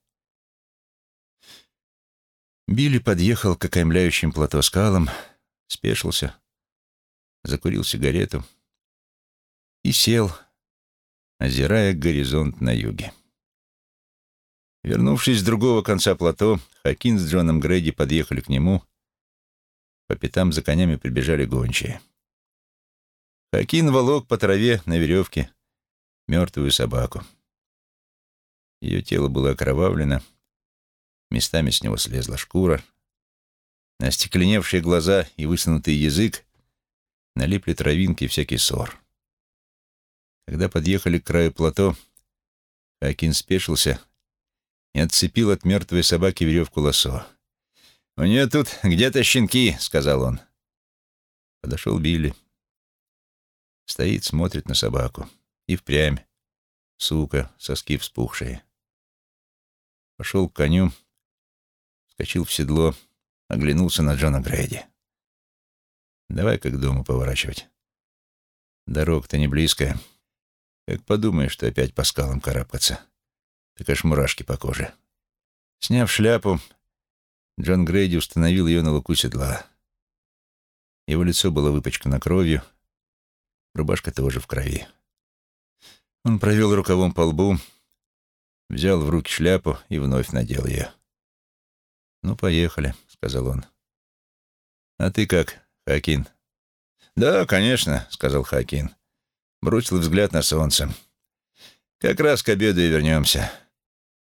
Speaker 1: Билли подъехал к окаймляющим плато скалам, спешился, закурил сигарету и сел, озирая горизонт на юге. Вернувшись с другого конца плато, Хоакин с Джоном Грейди подъехали к нему. По пятам за конями прибежали гончие. Хоакин волок по траве на веревке мертвую собаку. Ее тело было окровавлено, местами с него слезла шкура. На остекленевшие глаза и высунутый язык налипли травинки и всякий сор. Когда подъехали к краю плато, Хоакин спешился и отцепил от мертвой собаки веревку лассо. «У нее тут где-то щенки», — сказал он. Подошел Билли. Стоит, смотрит на собаку. И впрямь. Сука, соски вспухшие. Пошел к коню, вскочил в седло, оглянулся на Джона Грейди. «Давай-ка к дому поворачивать. Дорога-то не близкая. Как подумаешь, что опять по скалам карабкаться, так аж мурашки по коже». Сняв шляпу, Джон Грейди установил ее на луку седла. Его лицо было выпачкано кровью, рубашка тоже в крови. Он провел рукавом по лбу, взял в руки шляпу и вновь надел ее. «Ну, поехали», — сказал он. «А ты как, Хоакин?» «Да, конечно», — сказал Хоакин. Бросил взгляд на солнце. «Как раз к обеду и вернемся.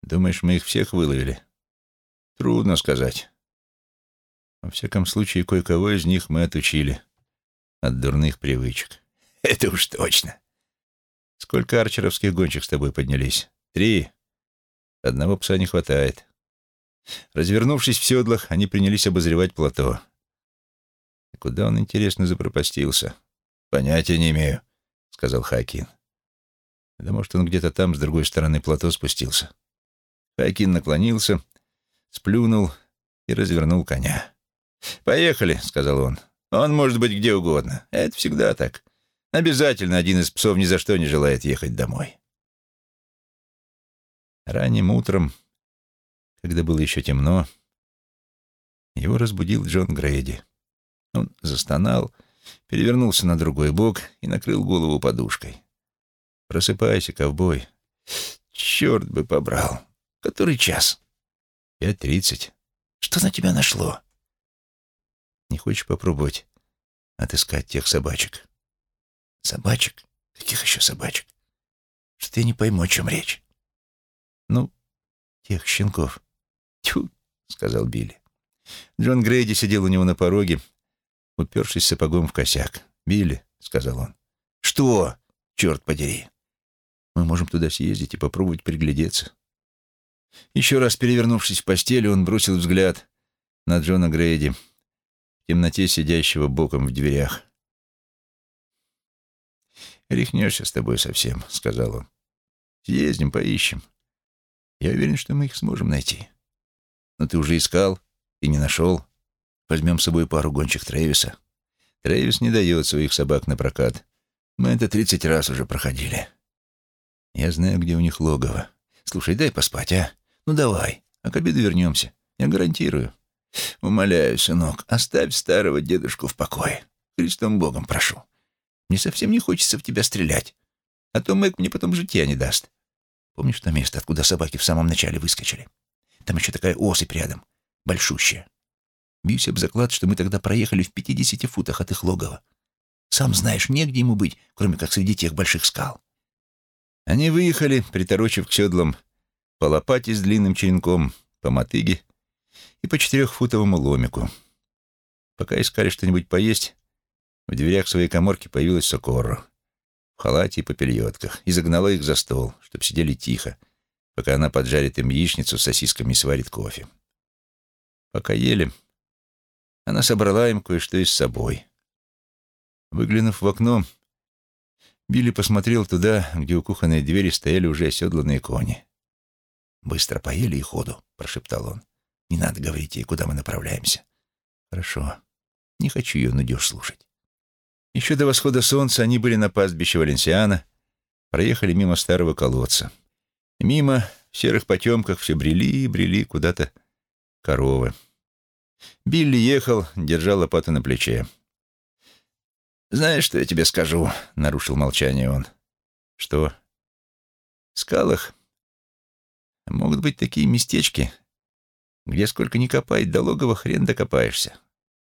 Speaker 1: Думаешь, мы их всех выловили? Трудно сказать. Во всяком случае, кое-кого из них мы отучили от дурных привычек. Это уж точно. Сколько арчеровских гончих с тобой поднялись? 3. Одного пса не хватает. Развернувшись в седлах, они принялись обозревать плато. И куда он, интересно, запропастился? Понятия не имею, сказал Хоакин. Да может, он где-то там, с другой стороны плато, спустился. Хоакин наклонился, сплюнул и развернул коня. «Поехали», — сказал он. «Он может быть где угодно. Это всегда так. Обязательно один из псов ни за что не желает ехать домой». Ранним утром, когда было еще темно, его разбудил Джон Грейди. Он застонал, перевернулся на другой бок и накрыл голову подушкой. «Просыпайся, ковбой». «Черт бы побрал. Который час?» 5:30. «Что на тебя нашло?» «Не хочешь попробовать отыскать тех собачек?» «Собачек? Каких еще собачек? Что я не пойму, о чем речь». «Ну, тех щенков». «Тьфу», — сказал Билли. Джон Грейди сидел у него на пороге, упершись сапогом в косяк. «Билли», — сказал он. «Что? Черт подери!» «Мы можем туда съездить и попробовать приглядеться». Еще раз перевернувшись в постели, он бросил взгляд на Джона Грейди, в темноте сидящего боком в дверях. «Рехнешься с тобой совсем», — сказал он. «Съездим, поищем. Я уверен, что мы их сможем найти. Но ты уже искал и не нашел. Возьмем с собой пару гончих Трэвиса. Трэвис не дает своих собак на прокат. Мы это 30 раз уже проходили. Я знаю, где у них логово. Слушай, дай поспать, а? Ну давай, а к обеду вернемся. Я гарантирую. Умоляю, сынок, оставь старого дедушку в покое. Христом Богом прошу. Мне совсем не хочется в тебя стрелять. А то Мэг мне потом житья не даст. Помнишь то место, откуда собаки в самом начале выскочили? Там еще такая осыпь рядом, большущая. Бьюсь об заклад, что мы тогда проехали в 50 футах от их логова. Сам знаешь, негде ему быть, кроме как среди тех больших скал». Они выехали, приторочив к седлам по лопате с длинным черенком, по мотыге и по 4-футовому ломику. Пока искали что-нибудь поесть, в дверях своей каморки появилась Сокорро в халате и попельотках и загнала их за стол, чтобы сидели тихо, пока она поджарит им яичницу с сосисками и сварит кофе. Пока ели, она собрала им кое-что и с собой. Выглянув в окно, Билли посмотрел туда, где у кухонной двери стояли уже оседланные кони. «Быстро поели и ходу», — прошептал он. «Не надо говорить ей, куда мы направляемся». «Хорошо. Не хочу ее нудеж слушать». Еще до восхода солнца они были на пастбище Валенсиана, проехали мимо старого колодца. И мимо, в серых потемках, все брели и брели куда-то коровы. Билли ехал, держа лопату на плече. «Знаешь, что я тебе скажу?» — нарушил молчание он. «Что?» «В скалах могут быть такие местечки, где сколько ни копай, до логова хрен докопаешься».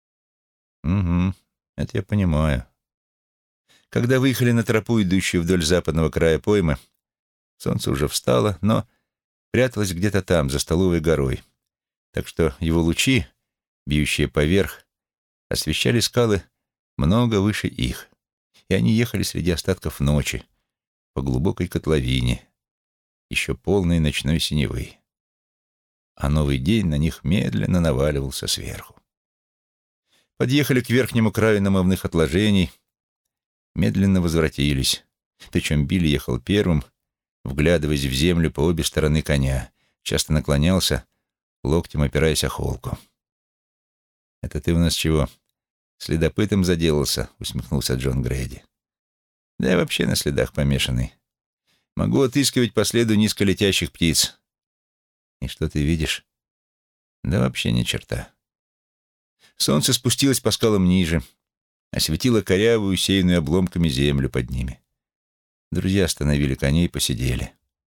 Speaker 1: «Угу, это я понимаю». Когда выехали на тропу, идущую вдоль западного края поймы, солнце уже встало, но пряталось где-то там, за Столовой горой, так что его лучи, бьющие поверх, освещали скалы много выше их, и они ехали среди остатков ночи по глубокой котловине, еще полной ночной синевы, а новый день на них медленно наваливался сверху. Подъехали к верхнему краю намывных отложений, медленно возвратились, причем Билли ехал первым, вглядываясь в землю по обе стороны коня, часто наклонялся, локтем опираясь о холку. «Это ты у нас чего, следопытом заделался?» — усмехнулся Джон Грейди. «Да я вообще на следах помешанный. Могу отыскивать по следу низколетящих птиц». «И что ты видишь?» «Да вообще ни черта». Солнце спустилось по скалам ниже, осветило корявую, усеянную обломками землю под ними. Друзья остановили коней и посидели.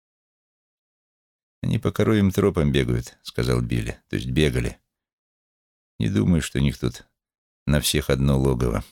Speaker 1: «Они по коровьим тропам бегают», — сказал Билли, — «то есть бегали. Не думаю, что у них тут на всех одно логово.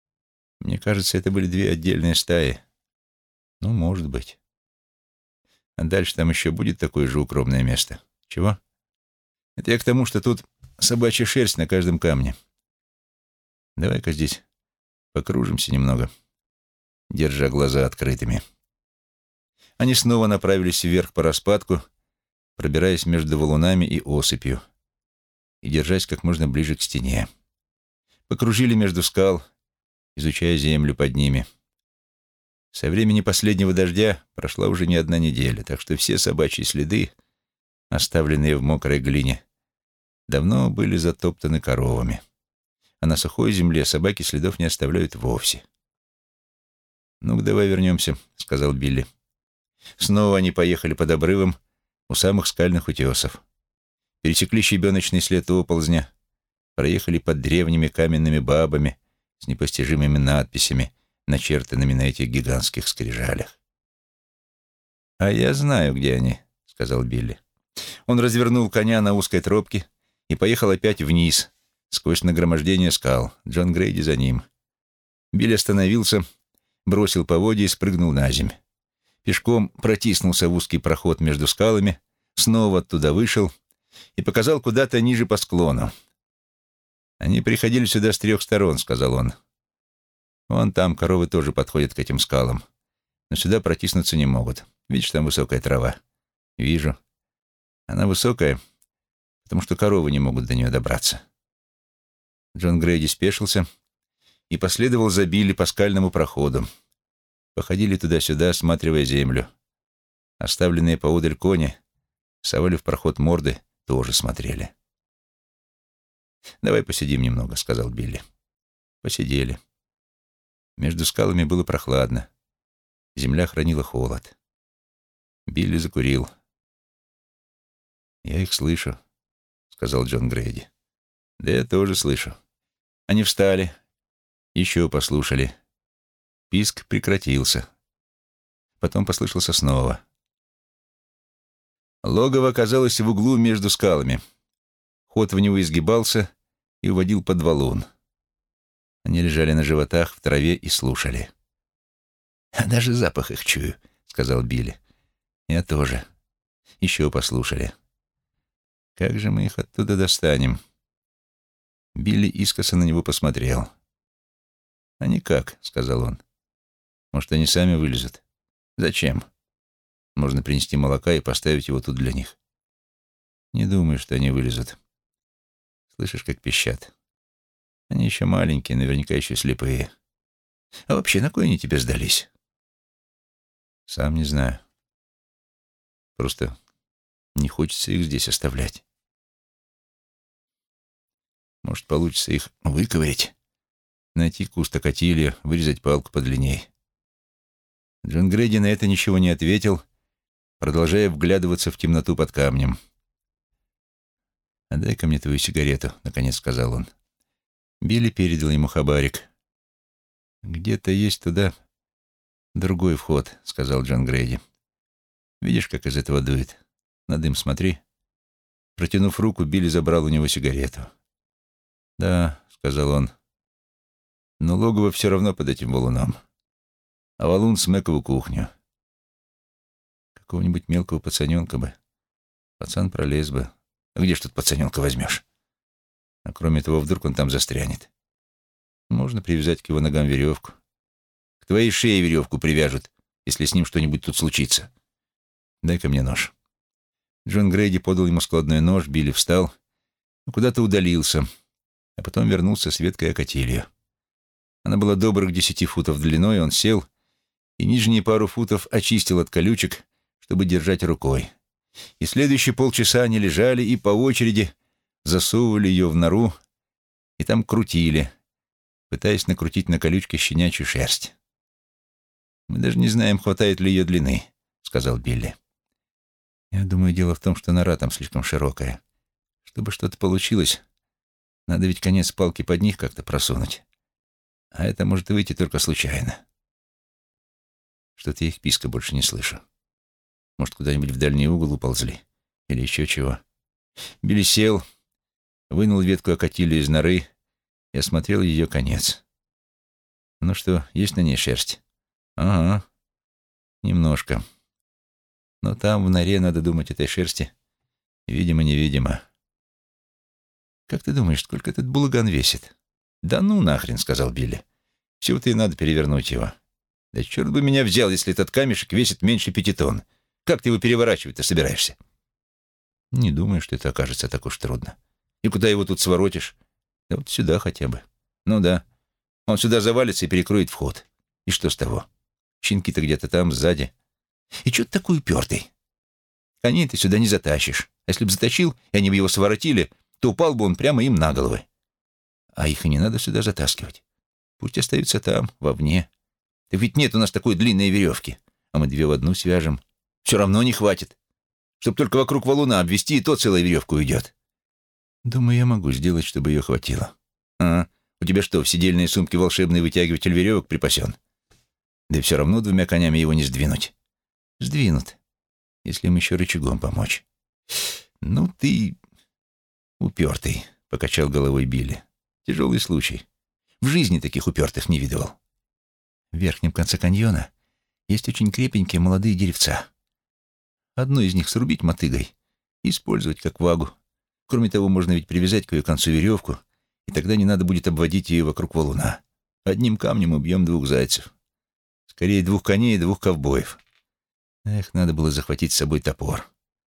Speaker 1: Мне кажется, это были 2 отдельные стаи. Ну, может быть. А дальше там еще будет такое же укромное место. Чего? Это я к тому, что тут собачья шерсть на каждом камне. Давай-ка здесь покружимся немного, держа глаза открытыми. Они снова направились вверх по распадку, пробираясь между валунами и осыпью, и держась как можно ближе к стене. Покружили между скал, изучая землю под ними. Со времени последнего дождя прошла уже не одна неделя, так что все собачьи следы, оставленные в мокрой глине, давно были затоптаны коровами. А на сухой земле собаки следов не оставляют вовсе. «Ну-ка, давай вернемся», — сказал Билли. Снова они поехали под обрывом у самых скальных утесов. Пересекли щебеночный след оползня, проехали под древними каменными бабами с непостижимыми надписями, начертанными на этих гигантских скрижалях. «А я знаю, где они», — сказал Билли. Он развернул коня на узкой тропке и поехал опять вниз, сквозь нагромождение скал. Джон Грейди за ним. Билли остановился, бросил поводья и спрыгнул на земь. Пешком протиснулся в узкий проход между скалами, снова оттуда вышел и показал куда-то ниже по склону. «Они приходили сюда с 3 сторон», — сказал он. «Вон там коровы тоже подходят к этим скалам, но сюда протиснуться не могут. Видишь, там высокая трава?» «Вижу. Она высокая, потому что коровы не могут до нее добраться». Джон Грейди спешился и последовал за Билли по скальному проходу. Походили туда-сюда, осматривая землю. Оставленные поодаль кони совали в проход морды, тоже смотрели. «Давай посидим немного», — сказал Билли. Посидели. Между скалами было прохладно. Земля хранила холод. Билли закурил. «Я их слышу», — сказал Джон Грейди. «Да я тоже слышу». Они встали, еще послушали. Писк прекратился. Потом послышался снова. Логово оказалось в углу между скалами. Ход в него изгибался и уводил под валун. Они лежали на животах в траве и слушали. «А даже запах их чую», — сказал Билли. «Я тоже. Еще послушали. Как же мы их оттуда достанем?» Билли искоса на него посмотрел. «А никак», — сказал он. «Может, они сами вылезут? Зачем? Можно принести молока и поставить его тут для них. Не думаю, что они вылезут. Слышишь, как пищат? Они еще маленькие, наверняка еще слепые. А вообще, на кой они тебе сдались?» «Сам не знаю. Просто не хочется их здесь оставлять. Может, получится их выковырять, найти куст акатилия, вырезать палку подлинней». Джон Грейди на это ничего не ответил, продолжая вглядываться в темноту под камнем. «А дай-ка мне твою сигарету», — наконец сказал он. Билли передал ему хабарик. «Где-то есть туда другой вход», — сказал Джон Грейди. «Видишь, как из этого дует? На дым смотри». Протянув руку, Билли забрал у него сигарету. «Да», — сказал он, — «но логово все равно под этим валуном. А валун с Мэкову кухню. Какого-нибудь мелкого пацаненка бы. Пацан пролез бы. А где ж тут пацаненка возьмешь? А кроме того, вдруг он там застрянет. Можно привязать к его ногам веревку. К твоей шее веревку привяжут, если с ним что-нибудь тут случится. Дай-ка мне нож». Джон Грейди подал ему складной нож, Билли встал и куда-то удалился, а потом вернулся с веткой акатилия. Она была добрых 10 футов длиной, он сел и нижние пару футов очистил от колючек, чтобы держать рукой. И следующие полчаса они лежали и по очереди засовывали ее в нору и там крутили, пытаясь накрутить на колючке щенячью шерсть. «Мы даже не знаем, хватает ли ее длины», — сказал Билли. «Я думаю, дело в том, что нора там слишком широкая. Чтобы что-то получилось, надо ведь конец палки под них как-то просунуть. А это может выйти только случайно. Что-то я их писка больше не слышу. Может, куда-нибудь в дальний угол уползли? Или еще чего?» Билли сел, вынул ветку акатилия из норы и осмотрел ее конец. «Ну что, есть на ней шерсть?» «Ага, немножко. Но там, в норе, надо думать, этой шерсти, видимо-невидимо. Как ты думаешь, сколько этот булыган весит? Да ну нахрен, сказал Билли. Всего-то и надо перевернуть его. Да черт бы меня взял, если этот камешек весит меньше 5 тонн. Как ты его переворачивать-то собираешься? Не думаю, что это окажется так уж трудно. И куда его тут своротишь? Да вот сюда хотя бы. Ну да. Он сюда завалится и перекроет вход. И что с того? Щенки-то где-то там, сзади. И чё ты такой упертый? Коней ты сюда не затащишь. А если бы затащил, и они бы его своротили, то упал бы он прямо им на головы. А их и не надо сюда затаскивать. Пусть остаются там, вовне. Так ведь нет у нас такой длинной веревки. А мы 2 в одну свяжем. Все равно не хватит. Чтоб только вокруг валуна обвести, и то целая веревка уйдет. Думаю, я могу сделать, чтобы ее хватило. А, у тебя что, в сидельной сумке волшебный вытягиватель веревок припасен? Да и все равно 2 конями его не сдвинуть. Сдвинут, если им еще рычагом помочь. Ну, ты упертый, покачал головой Билли. Тяжелый случай. В жизни таких упертых не видывал. В верхнем конце каньона есть очень крепенькие молодые деревца. Одну из них срубить мотыгой и использовать как вагу. Кроме того, можно ведь привязать к ее концу веревку, и тогда не надо будет обводить ее вокруг валуна. Одним камнем убьем 2 зайцев. Скорее 2 коней и 2 ковбоев. Эх, надо было захватить с собой топор.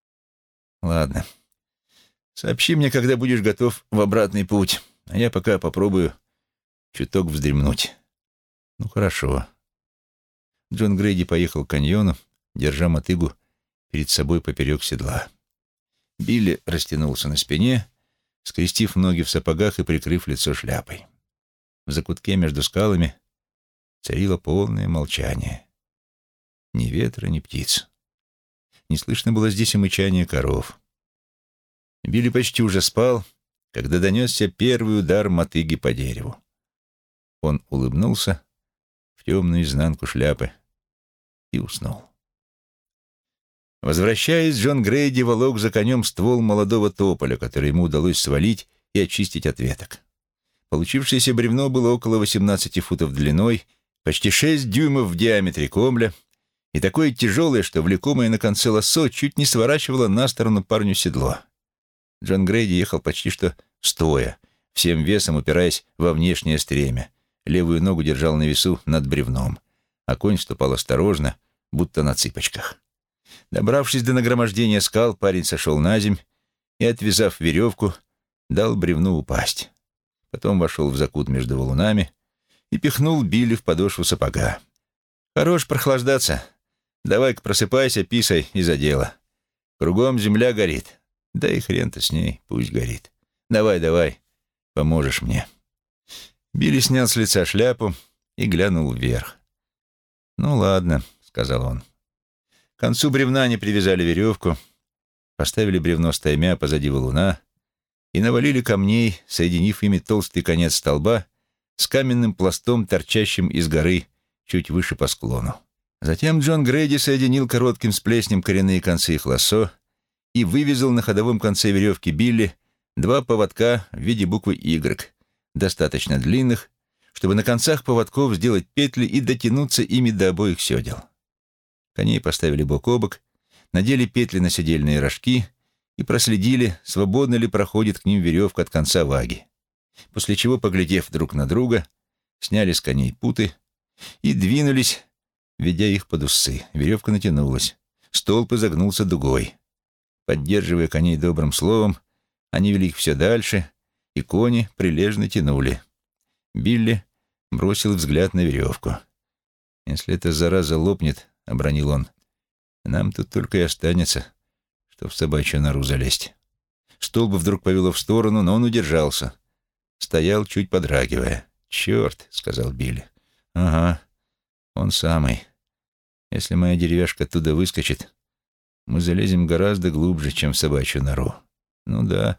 Speaker 1: Ладно. Сообщи мне, когда будешь готов в обратный путь, а я пока попробую чуток вздремнуть. Ну, хорошо. Джон Грейди поехал к каньону, держа мотыгу перед собой поперек седла. Билли растянулся на спине, скрестив ноги в сапогах и прикрыв лицо шляпой. В закутке между скалами царило полное молчание. Ни ветра, ни птиц. Не слышно было здесь и мычания коров. Билли почти уже спал, когда донесся первый удар мотыги по дереву. Он улыбнулся в темную изнанку шляпы и уснул. Возвращаясь, Джон Грейди волок за конем ствол молодого тополя, который ему удалось свалить и очистить от веток. Получившееся бревно было около 18 футов длиной, почти 6 дюймов в диаметре комля, и такое тяжелое, что влекомое на конце лассо чуть не сворачивало на сторону парню седло. Джон Грейди ехал почти что стоя, всем весом упираясь во внешнее стремя. Левую ногу держал на весу над бревном, а конь ступал осторожно, будто на цыпочках. Добравшись до нагромождения скал, парень сошел на земь и, отвязав веревку, дал бревну упасть. Потом вошел в закут между валунами и пихнул Билли в подошву сапога. «Хорош прохлаждаться. Давай-ка просыпайся, писай и за дело. Кругом земля горит. Да и хрен-то с ней, пусть горит. Давай, поможешь мне». Билли снял с лица шляпу и глянул вверх. «Ну ладно», — сказал он. К концу бревна они привязали веревку, поставили бревно стаймя позади валуна и навалили камней, соединив ими толстый конец столба с каменным пластом, торчащим из горы чуть выше по склону. Затем Джон Грейди соединил коротким сплеснем коренные концы их лассо и вывязал на ходовом конце веревки Билли 2 поводка в виде буквы «Y», достаточно длинных, чтобы на концах поводков сделать петли и дотянуться ими до обоих седел. Коней поставили бок о бок, надели петли на седельные рожки и проследили, свободно ли проходит к ним веревка от конца ваги. После чего, поглядев друг на друга, сняли с коней путы и двинулись, ведя их под усы. Веревка натянулась, столб изогнулся дугой. Поддерживая коней добрым словом, они вели их все дальше, и кони прилежно тянули. Билли бросил взгляд на веревку. «Если эта зараза лопнет, — обронил он, — нам тут только и останется, что в собачью нору залезть». Столб вдруг повело в сторону, но он удержался. Стоял, чуть подрагивая. «Черт!» — сказал Билли. «Ага, он самый. Если моя деревяшка оттуда выскочит, мы залезем гораздо глубже, чем в собачью нору. Ну да,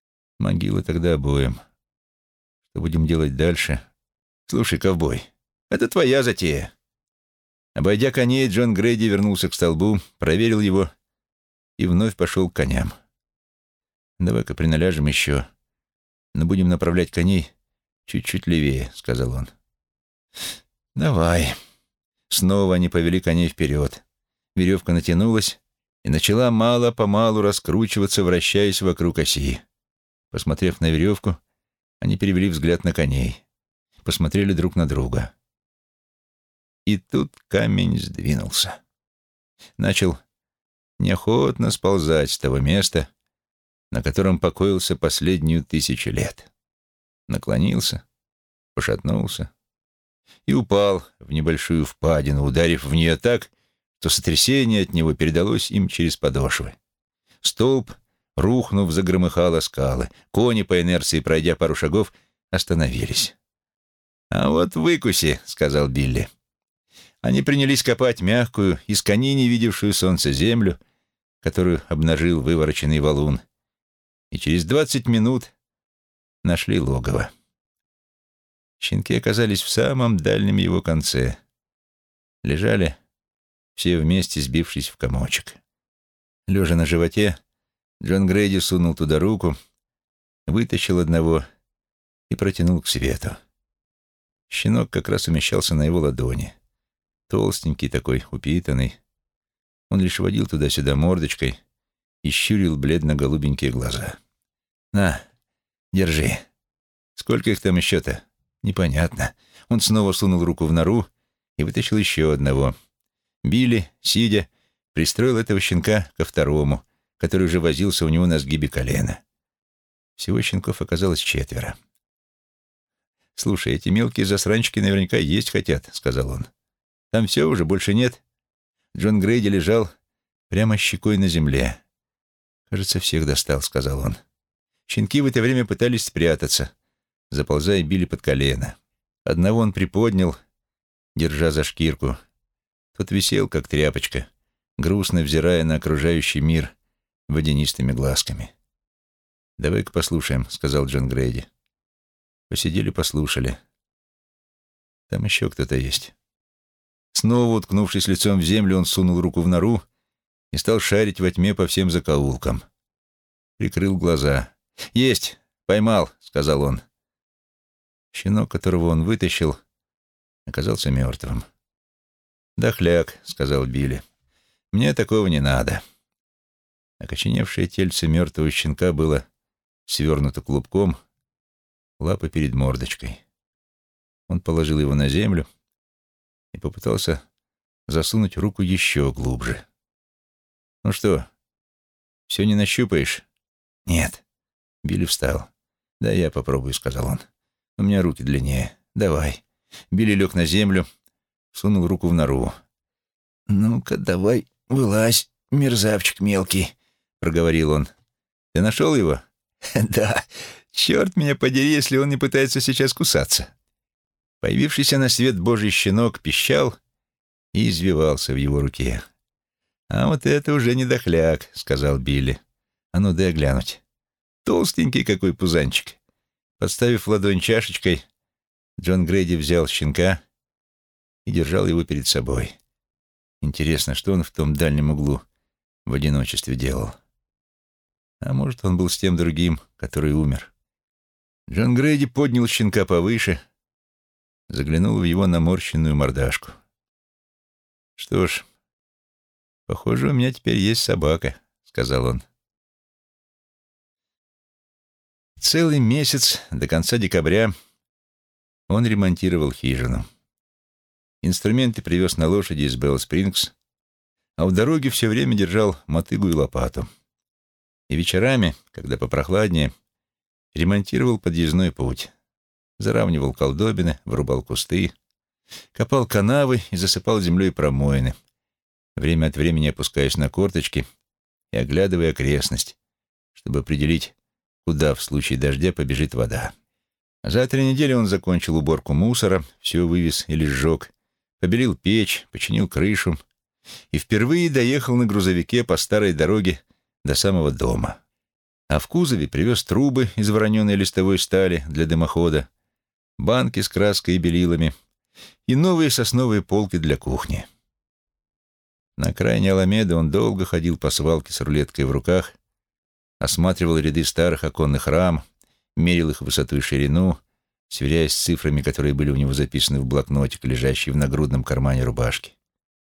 Speaker 1: могила тогда обоим. Что будем делать дальше? Слушай, ковбой, это твоя затея». Обойдя коней, Джон Грейди вернулся к столбу, проверил его и вновь пошел к коням. «Давай-ка приналяжем еще, но будем направлять коней чуть-чуть левее», — сказал он. «Давай». Снова они повели коней вперед. Веревка натянулась, и начала мало-помалу раскручиваться, вращаясь вокруг оси. Посмотрев на веревку, они перевели взгляд на коней, посмотрели друг на друга. И тут камень сдвинулся. Начал неохотно сползать с того места, на котором покоился последнюю 1000 лет. Наклонился, пошатнулся и упал в небольшую впадину, ударив в нее так, что сотрясение от него передалось им через подошвы. Столб, рухнув, загромыхал о скалы. Кони, по инерции пройдя пару шагов, остановились. «А вот выкуси», — сказал Билли. Они принялись копать мягкую, из кони не видевшую солнце землю, которую обнажил вывороченный валун, и через 20 минут нашли логово. Щенки оказались в самом дальнем его конце. Лежали все вместе, сбившись в комочек. Лежа на животе, Джон Грейди сунул туда руку, вытащил одного и протянул к свету. Щенок как раз умещался на его ладони. Толстенький такой, упитанный. Он лишь водил туда-сюда мордочкой и щурил бледно-голубенькие глаза. «На, держи. Сколько их там еще-то? Непонятно». Он снова сунул руку в нору и вытащил еще одного. Билли, сидя, пристроил этого щенка ко второму, который уже возился у него на сгибе колена. Всего щенков оказалось 4. «Слушай, эти мелкие засранчики наверняка есть хотят», — сказал он. «Там все уже, больше нет?» Джон Грейди лежал прямо щекой на земле. «Кажется, всех достал», — сказал он. Щенки в это время пытались спрятаться, заползая Билли под колено. Одного он приподнял, держа за шкирку. Тот висел, как тряпочка, грустно взирая на окружающий мир водянистыми глазками. «Давай-ка послушаем», — сказал Джон Грейди. Посидели, послушали. «Там еще кто-то есть». Снова, уткнувшись лицом в землю, он сунул руку в нору и стал шарить во тьме по всем закоулкам. Прикрыл глаза. «Есть! Поймал!» — сказал он. Щенок, которого он вытащил, оказался мертвым. «Дохляк», — сказал Билли. «Мне такого не надо». Окоченевшее тельце мертвого щенка было свернуто клубком, лапы перед мордочкой. Он положил его на землю и попытался засунуть руку еще глубже. «Ну что, все не нащупаешь?» «Нет». Билли встал. «Да я попробую», — сказал он. «У меня руки длиннее. Давай». Билли лег на землю, сунул руку в нору. «Ну-ка, давай, вылазь, мерзавчик мелкий», — проговорил он. «Ты нашел его?» «Да. Черт меня подери, если он не пытается сейчас кусаться». Появившийся на свет Божий щенок пищал и извивался в его руке. «А вот это уже не дохляк», — сказал Билли. «А ну, дай глянуть. Толстенький какой пузанчик». Подставив ладонь чашечкой, Джон Грейди взял щенка и держал его перед собой. Интересно, что он в том дальнем углу в одиночестве делал? А может, он был с тем другим, который умер? Джон Грейди поднял щенка повыше, заглянул в его наморщенную мордашку. «Что ж, похоже, у меня теперь есть собака», — сказал он. Целый месяц, до конца декабря, он ремонтировал хижину. Инструменты привез на лошади из Белл-Спрингс, а в дороге все время держал мотыгу и лопату. И вечерами, когда попрохладнее, ремонтировал подъездной путь, заравнивал колдобины, вырубал кусты, копал канавы и засыпал землей промоины, время от времени опускаясь на корточки и оглядывая окрестность, чтобы определить, куда в случае дождя побежит вода. За 3 недели он закончил уборку мусора, все вывез или сжег, побелил печь, починил крышу и впервые доехал на грузовике по старой дороге до самого дома. А в кузове привез трубы из вороненой листовой стали для дымохода, банки с краской и белилами и новые сосновые полки для кухни. На окраине Аламеды он долго ходил по свалке с рулеткой в руках, осматривал ряды старых оконных рам, мерил их высоту и ширину, сверяясь с цифрами, которые были у него записаны в блокнотик, лежащий в нагрудном кармане рубашки.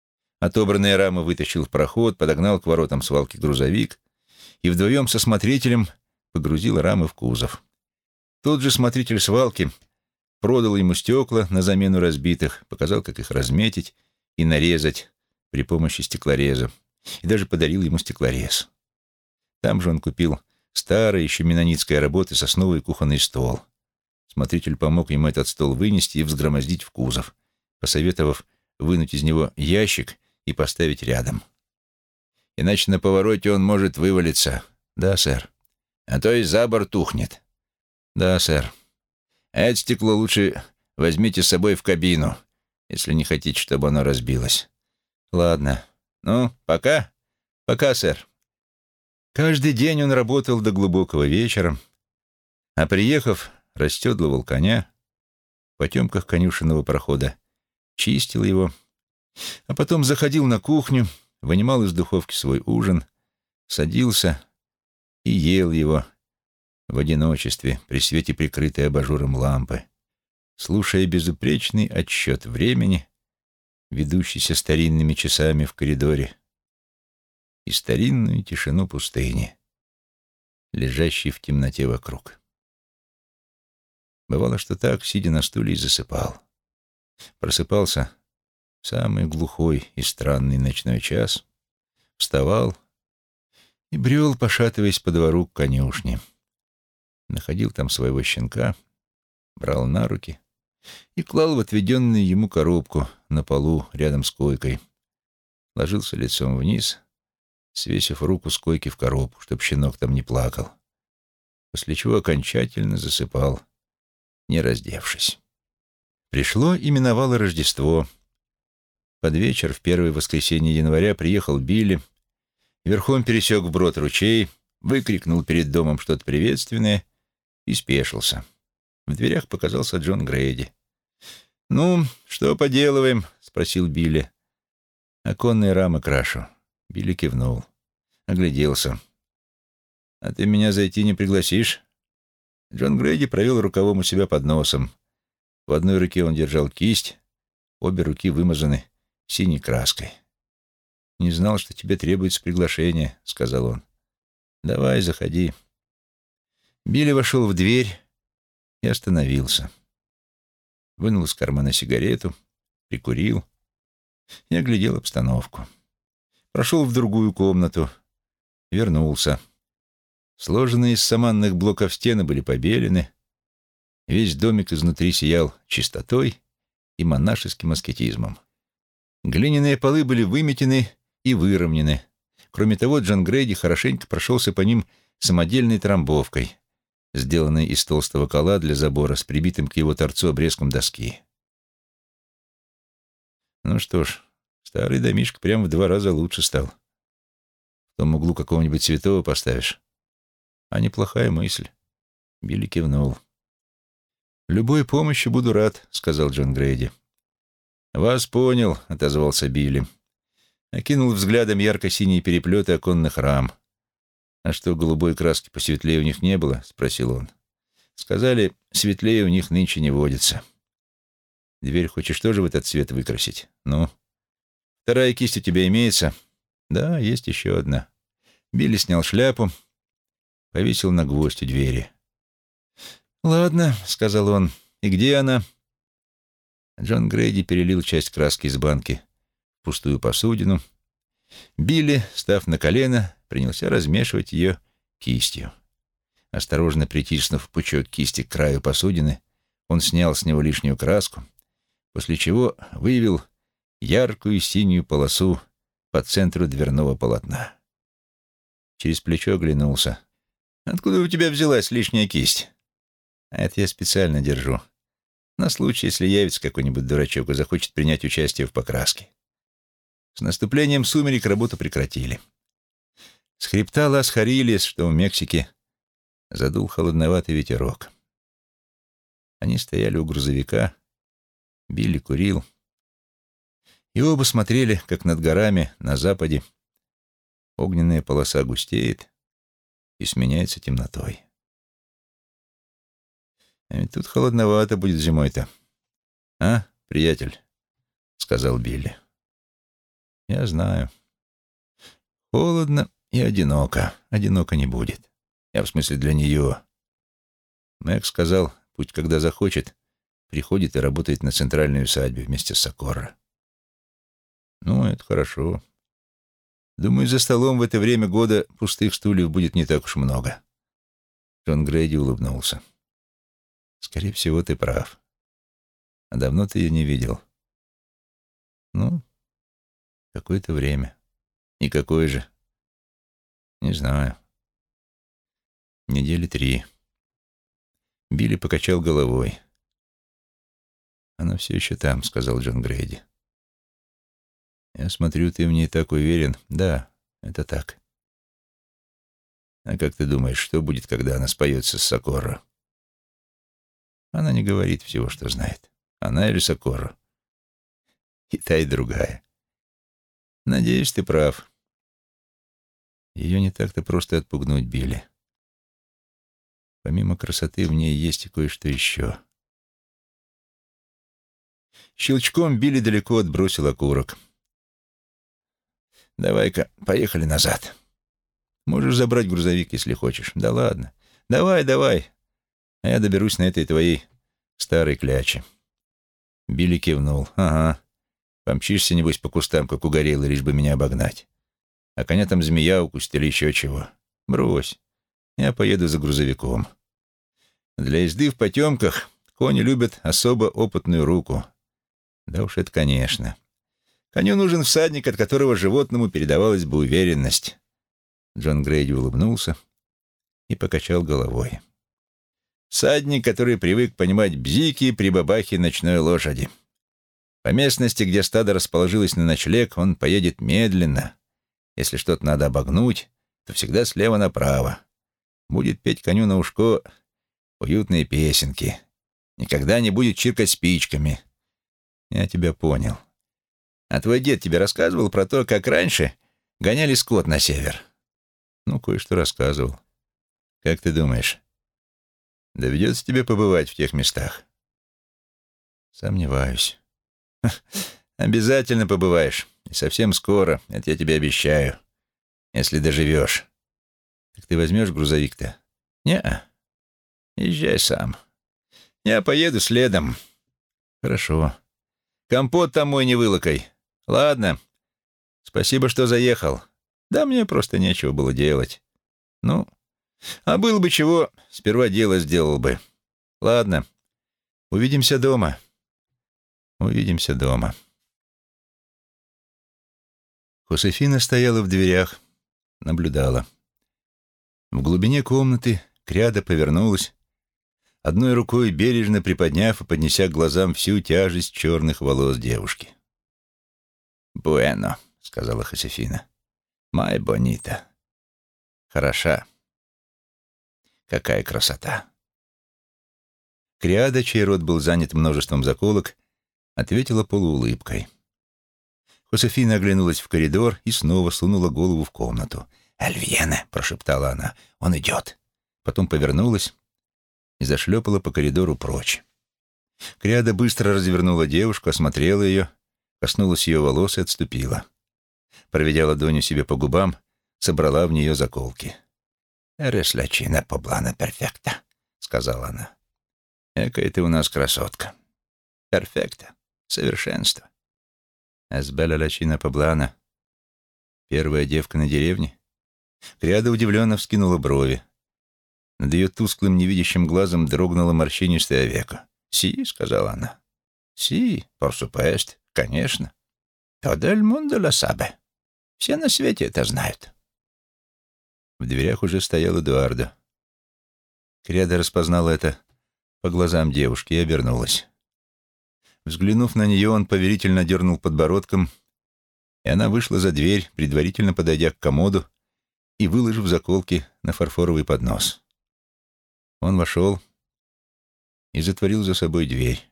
Speaker 1: Отобранные рамы вытащил в проход, подогнал к воротам свалки грузовик и вдвоем со смотрителем погрузил рамы в кузов. Тот же смотритель свалки продал ему стекла на замену разбитых, показал, как их разметить и нарезать при помощи стеклореза, и даже подарил ему стеклорез. Там же он купил старой, еще менонитской работы сосновый кухонный стол. Смотритель помог ему этот стол вынести и взгромоздить в кузов, посоветовав вынуть из него ящик и поставить рядом. «Иначе на повороте он может вывалиться». «Да, сэр». «А то и за борт ухнет». «Да, сэр». «А это стекло лучше возьмите с собой в кабину, если не хотите, чтобы оно разбилось». «Ладно. Ну, пока?» «Пока, сэр». Каждый день он работал до глубокого вечера, а приехав, расседлывал коня, в потемках конюшенного прохода, чистил его, а потом заходил на кухню, вынимал из духовки свой ужин, садился и ел его в одиночестве при свете прикрытой абажуром лампы, слушая безупречный отсчет времени, ведущийся старинными часами в коридоре, и старинную тишину пустыни, лежащей в темноте вокруг. Бывало, что так, сидя на стуле, и засыпал. Просыпался в самый глухой и странный ночной час, вставал и брел, пошатываясь по двору к конюшне. Находил там своего щенка, брал на руки и клал в отведенную ему коробку на полу рядом с койкой. Ложился лицом вниз, свесив руку с койки в коробку, чтоб щенок там не плакал, после чего окончательно засыпал, не раздевшись. Пришло и миновало Рождество. Под вечер, в первое воскресенье января, приехал Билли, верхом пересек вброд ручей, выкрикнул перед домом что-то приветственное и спешился. В дверях показался Джон Грейди. «Ну, что поделываем?» — спросил Билли. «Оконные рамы крашу». Билли кивнул, огляделся. «А ты меня зайти не пригласишь?» Джон Грейди провел рукавом у себя под носом. В одной руке он держал кисть, обе руки вымазаны синей краской. «Не знал, что тебе требуется приглашение», — сказал он. «Давай, заходи». Билли вошел в дверь и остановился. Вынул из кармана сигарету, прикурил и оглядел обстановку. Прошел в другую комнату, вернулся. Сложенные из саманных блоков стены были побелены, весь домик изнутри сиял чистотой и монашеским аскетизмом. Глиняные полы были выметены и выровнены. Кроме того, Джон Грейди хорошенько прошелся по ним самодельной трамбовкой, сделанной из толстого кола для забора с прибитым к его торцу обрезком доски. Ну что ж, старый домишко прям в 2 раза лучше стал. В том углу какого-нибудь святого поставишь. А неплохая мысль. Билли кивнул. «Любой помощи буду рад», — сказал Джон Грейди. «Вас понял», — отозвался Билли. Окинул взглядом ярко-синие переплеты оконных рам. «А что, голубой краски посветлее у них не было?» — спросил он. «Сказали, светлее у них нынче не водится. Дверь хочешь тоже в этот цвет выкрасить? Ну? Вторая кисть у тебя имеется?» «Да, есть еще одна». Билли снял шляпу, повесил на гвоздь у двери. «Ладно», — сказал он. «И где она?» Джон Грейди перелил часть краски из банки в пустую посудину. Билли, став на колено, принялся размешивать ее кистью. Осторожно притиснув пучок кисти к краю посудины, он снял с него лишнюю краску, после чего вывел яркую синюю полосу по центру дверного полотна. Через плечо оглянулся. «Откуда у тебя взялась лишняя кисть?» «А это я специально держу. На случай, если явится какой-нибудь дурачок и захочет принять участие в покраске». С наступлением сумерек работу прекратили. С хребта Лас-Харилес, что в Мексике, задул холодноватый ветерок. Они стояли у грузовика, Билли курил, и оба смотрели, как над горами на западе огненная полоса густеет и сменяется темнотой. «А ведь тут холодновато будет зимой-то, а, приятель?» — сказал Билли. Я знаю. Холодно и одиноко. Одиноко не будет. Я в смысле для нее. Мэг сказал, пусть когда захочет, приходит и работает на центральной усадьбе вместе с Сокорро. Ну, это хорошо. Думаю, за столом в это время года пустых стульев будет не так уж много. Джон Грейди улыбнулся. Скорее всего, ты прав. А давно ты ее не видел? Ну, какое-то время. И какое же? Не знаю. Недели 3. Билли покачал головой. «Она все еще там», — сказал Джон Грейди. «Я смотрю, ты в ней так уверен». «Да, это так». «А как ты думаешь, что будет, когда она споется с Сокорро?» «Она не говорит всего, что знает. Она или Сокорро?» «И та, и другая». «Надеюсь, ты прав. Ее не так-то просто отпугнуть, Билли. Помимо красоты в ней есть и кое-что еще». Щелчком Билли далеко отбросил окурок. «Давай-ка, поехали назад. Можешь забрать грузовик, если хочешь. Да ладно. Давай, давай. А я доберусь на этой твоей старой кляче». Билли кивнул. «Ага. Помчишься, небось, по кустам, как угорелый, лишь бы меня обогнать. А коня там змея укусит или еще чего. Брось. Я поеду за грузовиком. Для езды в потемках кони любят особо опытную руку. Да уж это конечно. Коню нужен всадник, от которого животному передавалась бы уверенность». Джон Грейди улыбнулся и покачал головой. «Всадник, который привык понимать бзики при бабахе ночной лошади. По местности, где стадо расположилось на ночлег, он поедет медленно. Если что-то надо обогнуть, то всегда слева направо. Будет петь коню на ушко уютные песенки. Никогда не будет чиркать спичками. Я тебя понял. А твой дед тебе рассказывал про то, как раньше гоняли скот на север?» «Ну, кое-что рассказывал. Как ты думаешь, доведется тебе побывать в тех местах?» «Сомневаюсь». «Обязательно побываешь. И совсем скоро, это я тебе обещаю. Если доживешь». «Так ты возьмешь грузовик-то?» «Не-а. Езжай сам. Я поеду следом». «Хорошо. Компот там мой не вылокай. Ладно. Спасибо, что заехал. Да мне просто нечего было делать. Ну, а было бы чего, сперва дело сделал бы. Ладно. Увидимся дома». «Увидимся дома». Хосефина стояла в дверях, наблюдала. В глубине комнаты Кряда повернулась, одной рукой бережно приподняв и поднеся к глазам всю тяжесть черных волос девушки. «Буэно», — сказала Хосефина. «Май бонита». «Хороша. Какая красота». Криада, чей рот был занят множеством заколок, ответила полуулыбкой. Хосефина оглянулась в коридор и снова сунула голову в комнату. «Альвьена», — прошептала она, — «он идет». Потом повернулась и зашлепала по коридору прочь. Криада быстро развернула девушку, осмотрела ее, коснулась ее волос и отступила. Проведя ладонью себе по губам, собрала в нее заколки. «Эрес ла чина поблана перфекта», — сказала она. «Экая ты у нас красотка. Перфекта. Совершенство. Эсбелла ла чина поблана. Первая девка на деревне?» Криада удивленно вскинула брови. Над ее тусклым невидящим глазом дрогнуло морщинистое веко. «Си», — сказала она. «Си, por supuesto, конечно. Todo el mundo lo sabe. Все на свете это знают». В дверях уже стоял Эдуардо. Криада распознала это по глазам девушки и обернулась. Взглянув на нее, он повелительно дернул подбородком, и она вышла за дверь, предварительно подойдя к комоду и выложив заколки на фарфоровый поднос. Он вошел и затворил за собой дверь.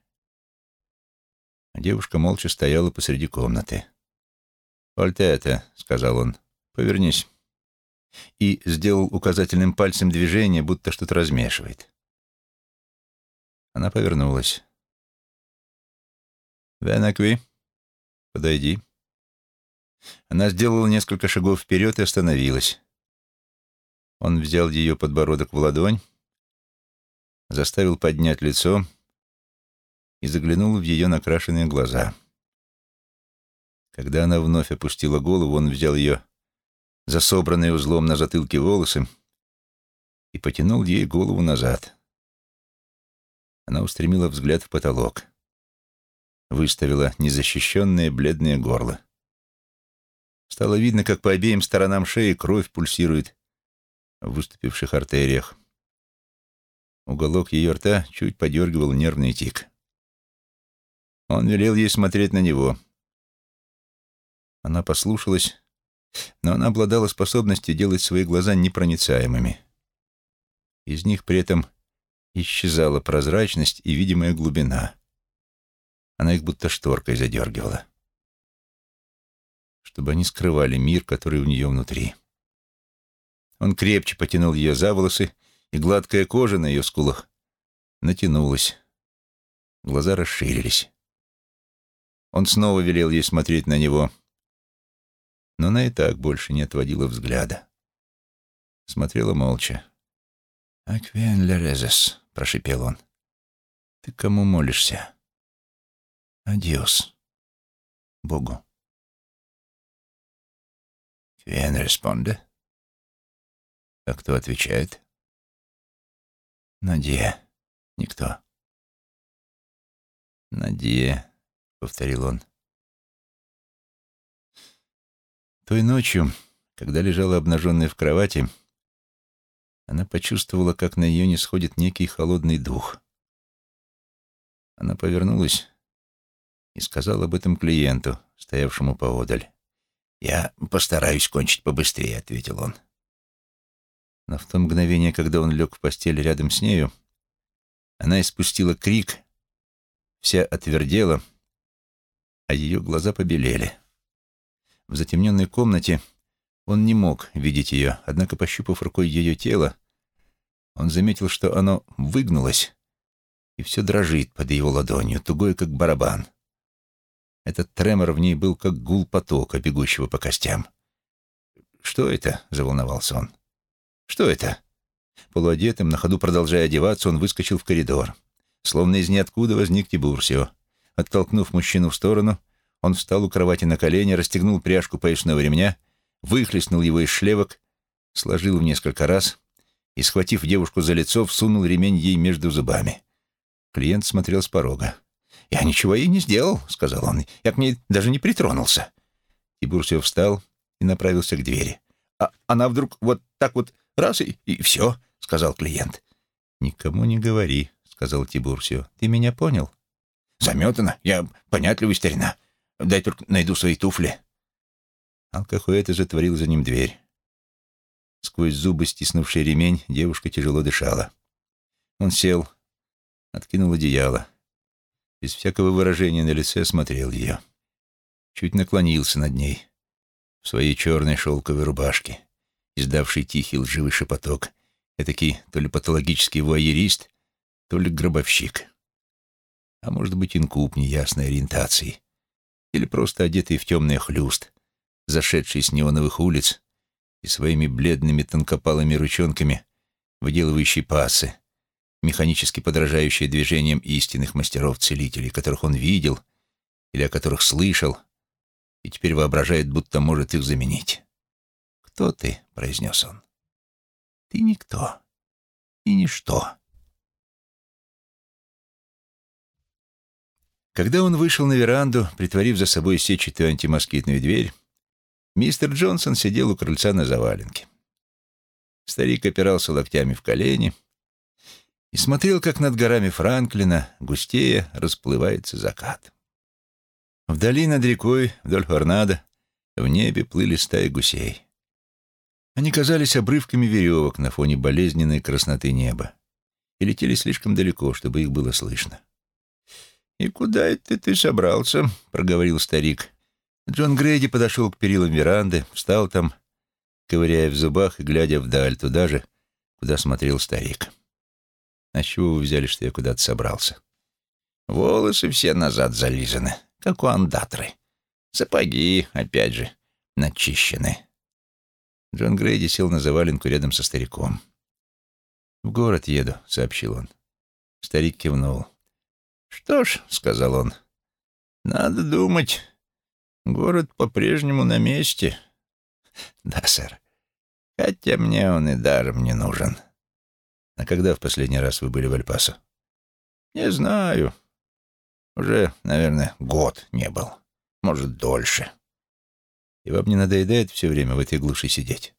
Speaker 1: А девушка молча стояла посреди комнаты. «Вольте, — сказал он, — повернись». И сделал указательным пальцем движение, будто что-то размешивает. Она повернулась. «Вен акви, подойди». Она сделала несколько шагов вперед и остановилась. Он взял ее подбородок в ладонь, заставил поднять лицо и заглянул в ее накрашенные глаза. Когда она вновь опустила голову, он взял ее за собранные узлом на затылке волосы и потянул ей голову назад. Она устремила взгляд в потолок, выставила незащищенное бледное горло. Стало видно, как по обеим сторонам шеи кровь пульсирует в выступивших артериях. Уголок ее рта чуть подергивал нервный тик. Он велел ей смотреть на него. Она послушалась, но она обладала способностью делать свои глаза непроницаемыми. Из них при этом исчезала прозрачность и видимая глубина. Она их будто шторкой задергивала, чтобы они скрывали мир, который у нее внутри. Он крепче потянул ее за волосы, и гладкая кожа на ее скулах натянулась. Глаза расширились. Он снова велел ей смотреть на него, но она и так больше не отводила взгляда. Смотрела молча. «Аквен лерезес», — прошипел он. «Ты кому молишься?» «Адиос. Богу». «Квен респонде?» «А кто отвечает?» «Надия. Никто». «Надия», — повторил он. Той ночью, когда лежала обнаженная в кровати, она почувствовала, как на ее нисходит некий холодный дух. Она повернулась и сказала об этом клиенту, стоявшему поодаль. «Я постараюсь кончить побыстрее», — ответил он. Но в то мгновение, когда он лег в постель рядом с нею, она испустила крик, вся отвердела, а ее глаза побелели. В затемненной комнате он не мог видеть ее, однако, пощупав рукой ее тело, он заметил, что оно выгнулось и все дрожит под его ладонью, тугое, как барабан. Этот тремор в ней был, как гул потока, бегущего по костям. «Что это?» — заволновался он. «Что это?» Полуодетым, на ходу продолжая одеваться, он выскочил в коридор. Словно из ниоткуда возник Тибурсио. Оттолкнув мужчину в сторону, он встал у кровати на колени, расстегнул пряжку поясного ремня, выхлестнул его из шлевок, сложил в несколько раз и, схватив девушку за лицо, всунул ремень ей между зубами. Клиент смотрел с порога. «Я ничего ей не сделал», — сказал он. «Я к ней даже не притронулся». Тибурсио встал и направился к двери. «А она вдруг вот так вот раз и все», — сказал клиент. «Никому не говори», — сказал Тибурсио. «Ты меня понял?» «Заметано. Я понятливый старина. Дай только найду свои туфли». Алкахуэта затворил за ним дверь. Сквозь зубы, стиснувший ремень, девушка тяжело дышала. Он сел, откинул одеяло. Без всякого выражения на лице смотрел ее. Чуть наклонился над ней в своей черной шелковой рубашке, издавший тихий лживый шепоток, этакий то ли патологический вуайерист, то ли гробовщик. А может быть, инкуб неясной ориентации. Или просто одетый в темный хлюст, зашедший с неоновых улиц и своими бледными тонкопалыми ручонками выделывающий пассы, механически подражающие движениям истинных мастеров-целителей, которых он видел или о которых слышал, и теперь воображает, будто может их заменить. «Кто ты?» — произнес он. «Ты никто и ничто». Когда он вышел на веранду, притворив за собой сетчатую антимоскитную дверь, мистер Джонсон сидел у крыльца на заваленке. Старик опирался локтями в колени и смотрел, как над горами Франклина густее расплывается закат. Вдали над рекой, вдоль Хорнадо, в небе плыли стаи гусей. Они казались обрывками веревок на фоне болезненной красноты неба и летели слишком далеко, чтобы их было слышно. «И куда это ты собрался?» — проговорил старик. Джон Грейди подошел к перилам веранды, встал там, ковыряя в зубах и глядя вдаль, туда же, куда смотрел старик. «А с чего вы взяли, что я куда-то собрался?» «Волосы все назад зализаны, как у андатры. Сапоги, опять же, начищены. Джон Грейди сел на заваленку рядом со стариком. «В город еду», — сообщил он. Старик кивнул. «Что ж», — сказал он, — «надо думать, город по-прежнему на месте». «Да, сэр. Хотя мне он и даром не нужен». «А когда в последний раз вы были в Эль-Пасо?» «Не знаю. Уже, наверное, год не был. Может, дольше». «И вам не надоедает все время в этой глуши сидеть?»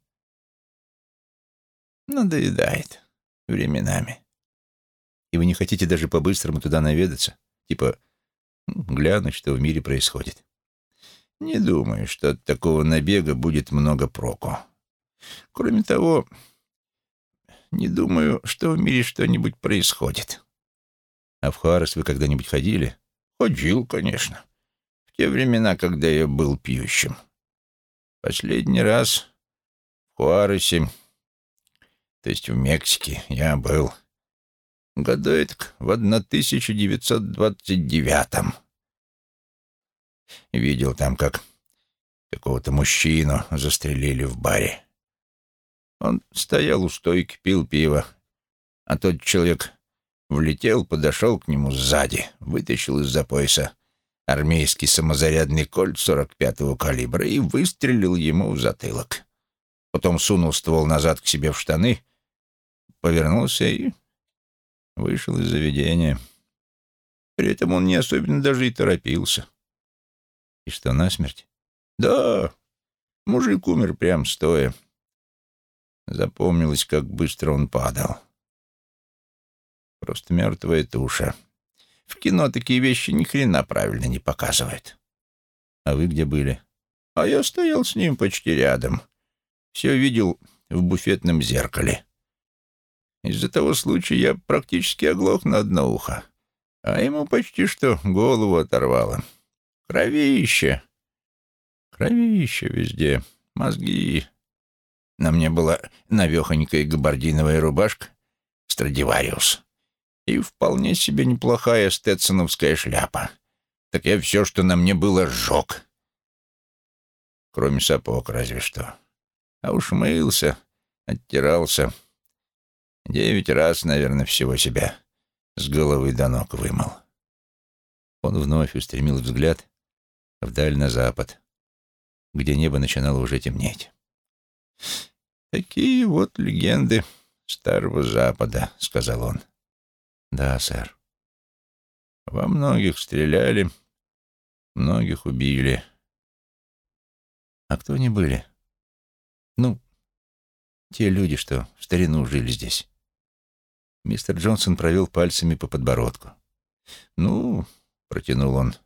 Speaker 1: «Надоедает. Временами». «И вы не хотите даже по-быстрому туда наведаться? Типа, глянуть, что в мире происходит?» «Не думаю, что от такого набега будет много проку. Кроме того, не думаю, что в мире что-нибудь происходит». «А в Хуарес вы когда-нибудь ходили?» «Ходил, конечно. В те времена, когда я был пьющим. Последний раз в Хуаресе, то есть в Мексике, я был году этак в 1929-м. Видел там, как какого-то мужчину застрелили в баре. Он стоял у стойки, пил пиво, а тот человек влетел, подошел к нему сзади, вытащил из-за пояса армейский самозарядный кольт 45-го калибра и выстрелил ему в затылок. Потом сунул ствол назад к себе в штаны, повернулся и вышел из заведения. При этом он не особенно даже и торопился. И что, насмерть? Да, мужик умер прям стоя. Запомнилось, как быстро он падал. Просто мертвая туша. В кино такие вещи ни хрена правильно не показывают. А вы где были? А я стоял с ним почти рядом. Все видел в буфетном зеркале. Из-за того случая я практически оглох на одно ухо, а ему почти что голову оторвало. Кровище. Кровище везде. Мозги. На мне была навехонькая габардиновая рубашка «Страдивариус» и вполне себе неплохая стетсоновская шляпа. Так я все, что на мне было, сжег. Кроме сапог, разве что. А уж мылся, оттирался. 9 раз, наверное, всего себя с головы до ног вымыл. Он вновь устремил взгляд вдаль на запад, где небо начинало уже темнеть. «Такие вот легенды Старого Запада», — сказал он. «Да, сэр. Во многих стреляли, многих убили». «А кто они были? Ну, те люди, что в старину жили здесь». Мистер Джонсон провел пальцами по подбородку. «Ну, — протянул он,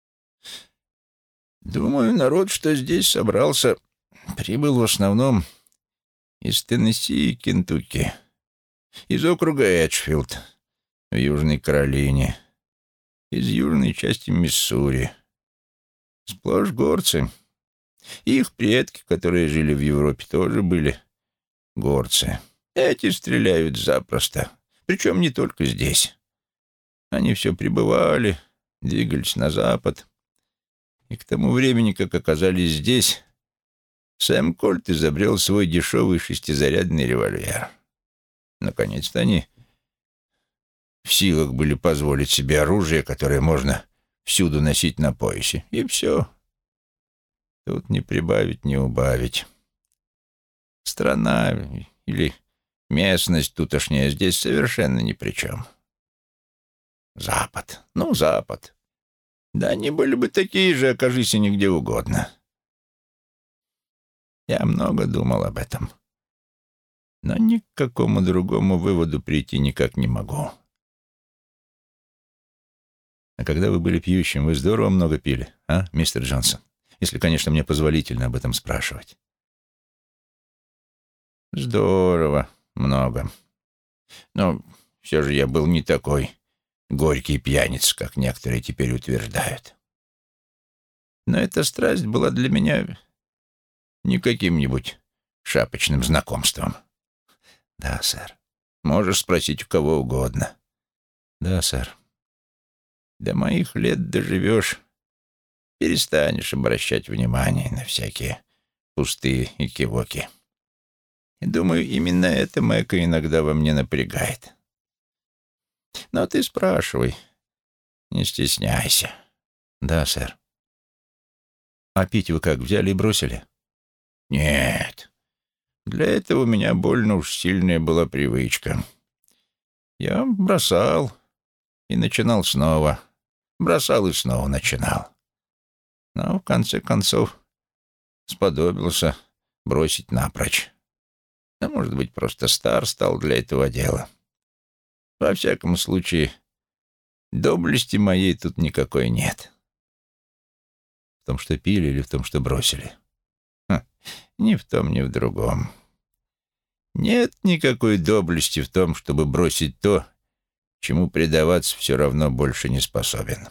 Speaker 1: — думаю, народ, что здесь собрался, прибыл в основном из Теннесси и Кентукки, из округа Эджфилд в Южной Каролине, из южной части Миссури. Сплошь горцы. Их предки, которые жили в Европе, тоже были горцы. Эти стреляют запросто, причем не только здесь. Они все прибывали, двигались на запад, и к тому времени, как оказались здесь, Сэм Кольт изобрел свой дешевый шестизарядный револьвер. Наконец-то они в силах были позволить себе оружие, которое можно всюду носить на поясе. И все. Тут не прибавить, не убавить. Страна или местность тутошняя здесь совершенно ни при чем. Запад. Ну, Запад. Да они были бы такие же, окажись они где угодно. Я много думал об этом, но ни к какому другому выводу прийти никак не могу. А когда вы были пьющим, вы здорово много пили, а, мистер Джонсон? Если, конечно, мне позволительно об этом спрашивать. Здорово, много. Но все же я был не такой горький пьяниц, как некоторые теперь утверждают. Но эта страсть была для меня не каким-нибудь шапочным знакомством. Да, сэр. Можешь спросить у кого угодно. Да, сэр. До моих лет доживешь, перестанешь обращать внимание на всякие
Speaker 2: пустые экивоки. И думаю, именно это Мэка иногда во мне напрягает. Но ты спрашивай, не стесняйся.
Speaker 1: Да, сэр. А пить вы как, взяли и бросили?
Speaker 2: Нет, для этого у меня больно уж сильная была привычка. Я бросал и начинал снова. Бросал и снова начинал. Но в конце концов сподобился бросить напрочь. А может быть, просто стар стал для этого дела. Во всяком случае, доблести моей тут никакой нет.
Speaker 1: В том, что пили, или в том, что бросили?
Speaker 2: Ни в том, ни в другом. Нет никакой доблести в том, чтобы бросить то, чему предаваться все равно больше не способен.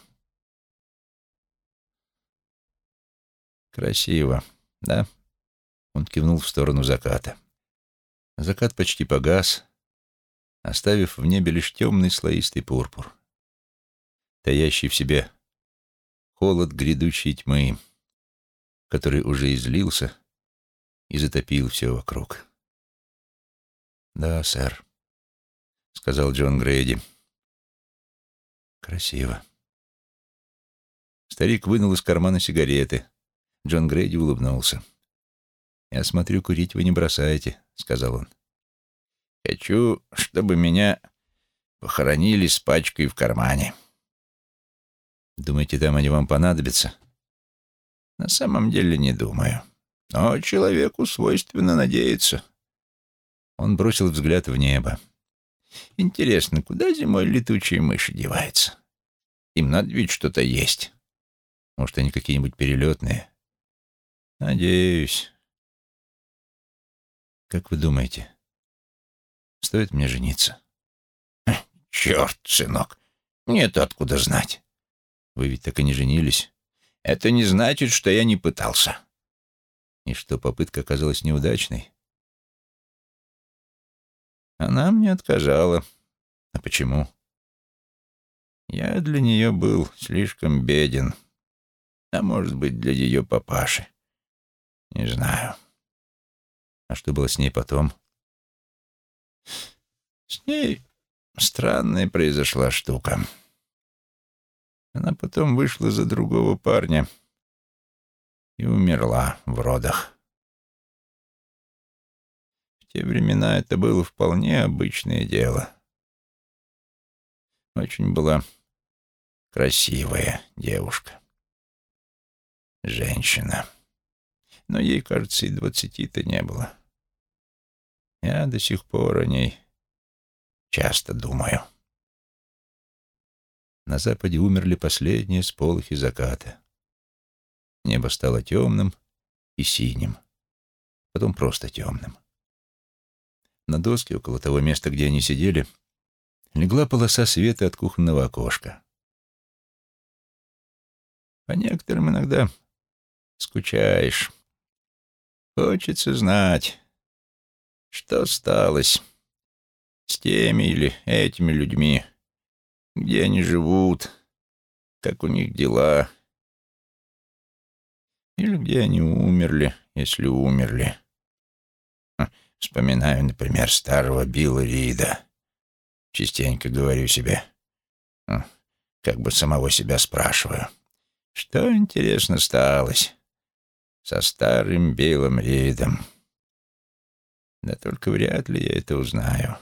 Speaker 1: Красиво, да? Он кивнул в сторону заката. Закат почти погас, оставив в небе лишь темный слоистый пурпур, таящий в себе холод грядущей тьмы, который уже излился и затопил все вокруг. «Да, сэр», — сказал Джон Грейди. «Красиво». Старик вынул из кармана сигареты. Джон Грейди улыбнулся. «Я смотрю, курить вы не бросаете», — сказал он.
Speaker 2: «Хочу, чтобы меня похоронили с пачкой в кармане».
Speaker 1: «Думаете, там они вам понадобятся?»
Speaker 2: «На самом деле не думаю. Но человеку свойственно надеяться».
Speaker 1: Он бросил взгляд в небо.
Speaker 2: «Интересно, куда зимой летучие мыши деваются? Им надо ведь что-то есть».
Speaker 1: «Может, они какие-нибудь перелетные?»
Speaker 2: «Надеюсь».
Speaker 1: «Как вы думаете, стоит мне жениться?»
Speaker 2: «Черт, сынок, мне-то откуда знать?»
Speaker 1: «Вы ведь так и не женились».
Speaker 2: «Это не значит, что я не пытался».
Speaker 1: «И что, попытка оказалась неудачной?»
Speaker 2: Она мне отказала.
Speaker 1: «А почему?»
Speaker 2: «Я для нее был слишком беден. А может быть, для ее папаши. Не знаю».
Speaker 1: «А что было с ней потом?»
Speaker 2: «С ней странная произошла штука. Она потом вышла за другого парня и умерла в родах. В те времена это было вполне обычное дело. Очень была красивая девушка. Женщина. Но ей, кажется, и 20-то не было. Я до сих пор о ней часто думаю».
Speaker 1: На западе умерли последние сполохи заката. Небо стало темным и синим, потом просто темным. На доске около того места, где они сидели, легла полоса света от кухонного окошка.
Speaker 2: По некоторым иногда скучаешь. Хочется знать, что сталось с теми или этими людьми, где они живут, как у них дела, или где они умерли, если умерли. Вспоминаю, например, старого Билла Рида. Частенько говорю себе, как бы самого себя спрашиваю, что, интересно, сталось со старым Биллом Ридом. Да только вряд ли я это узнаю.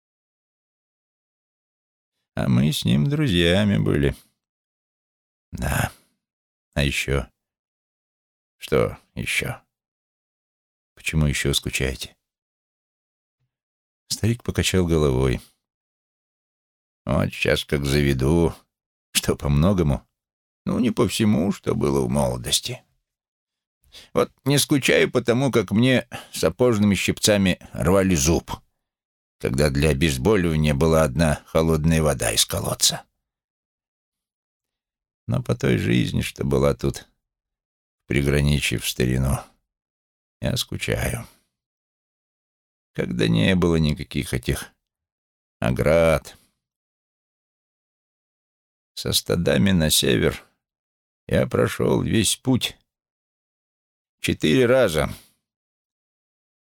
Speaker 2: А мы с ним друзьями были.
Speaker 1: Да. А еще?
Speaker 2: Что еще?
Speaker 1: Почему еще скучаете? Старик покачал головой.
Speaker 2: Вот сейчас как заведу.
Speaker 1: Что, по-многому?
Speaker 2: Ну, не по всему, что было в молодости. Вот не скучаю потому, как мне сапожными щипцами рвали зуб, когда для обезболивания была одна холодная вода из колодца. Но по той жизни, что была тут, в приграничье в старину, я скучаю. Когда не было никаких этих оград. Со стадами на север я прошел весь путь 4 раза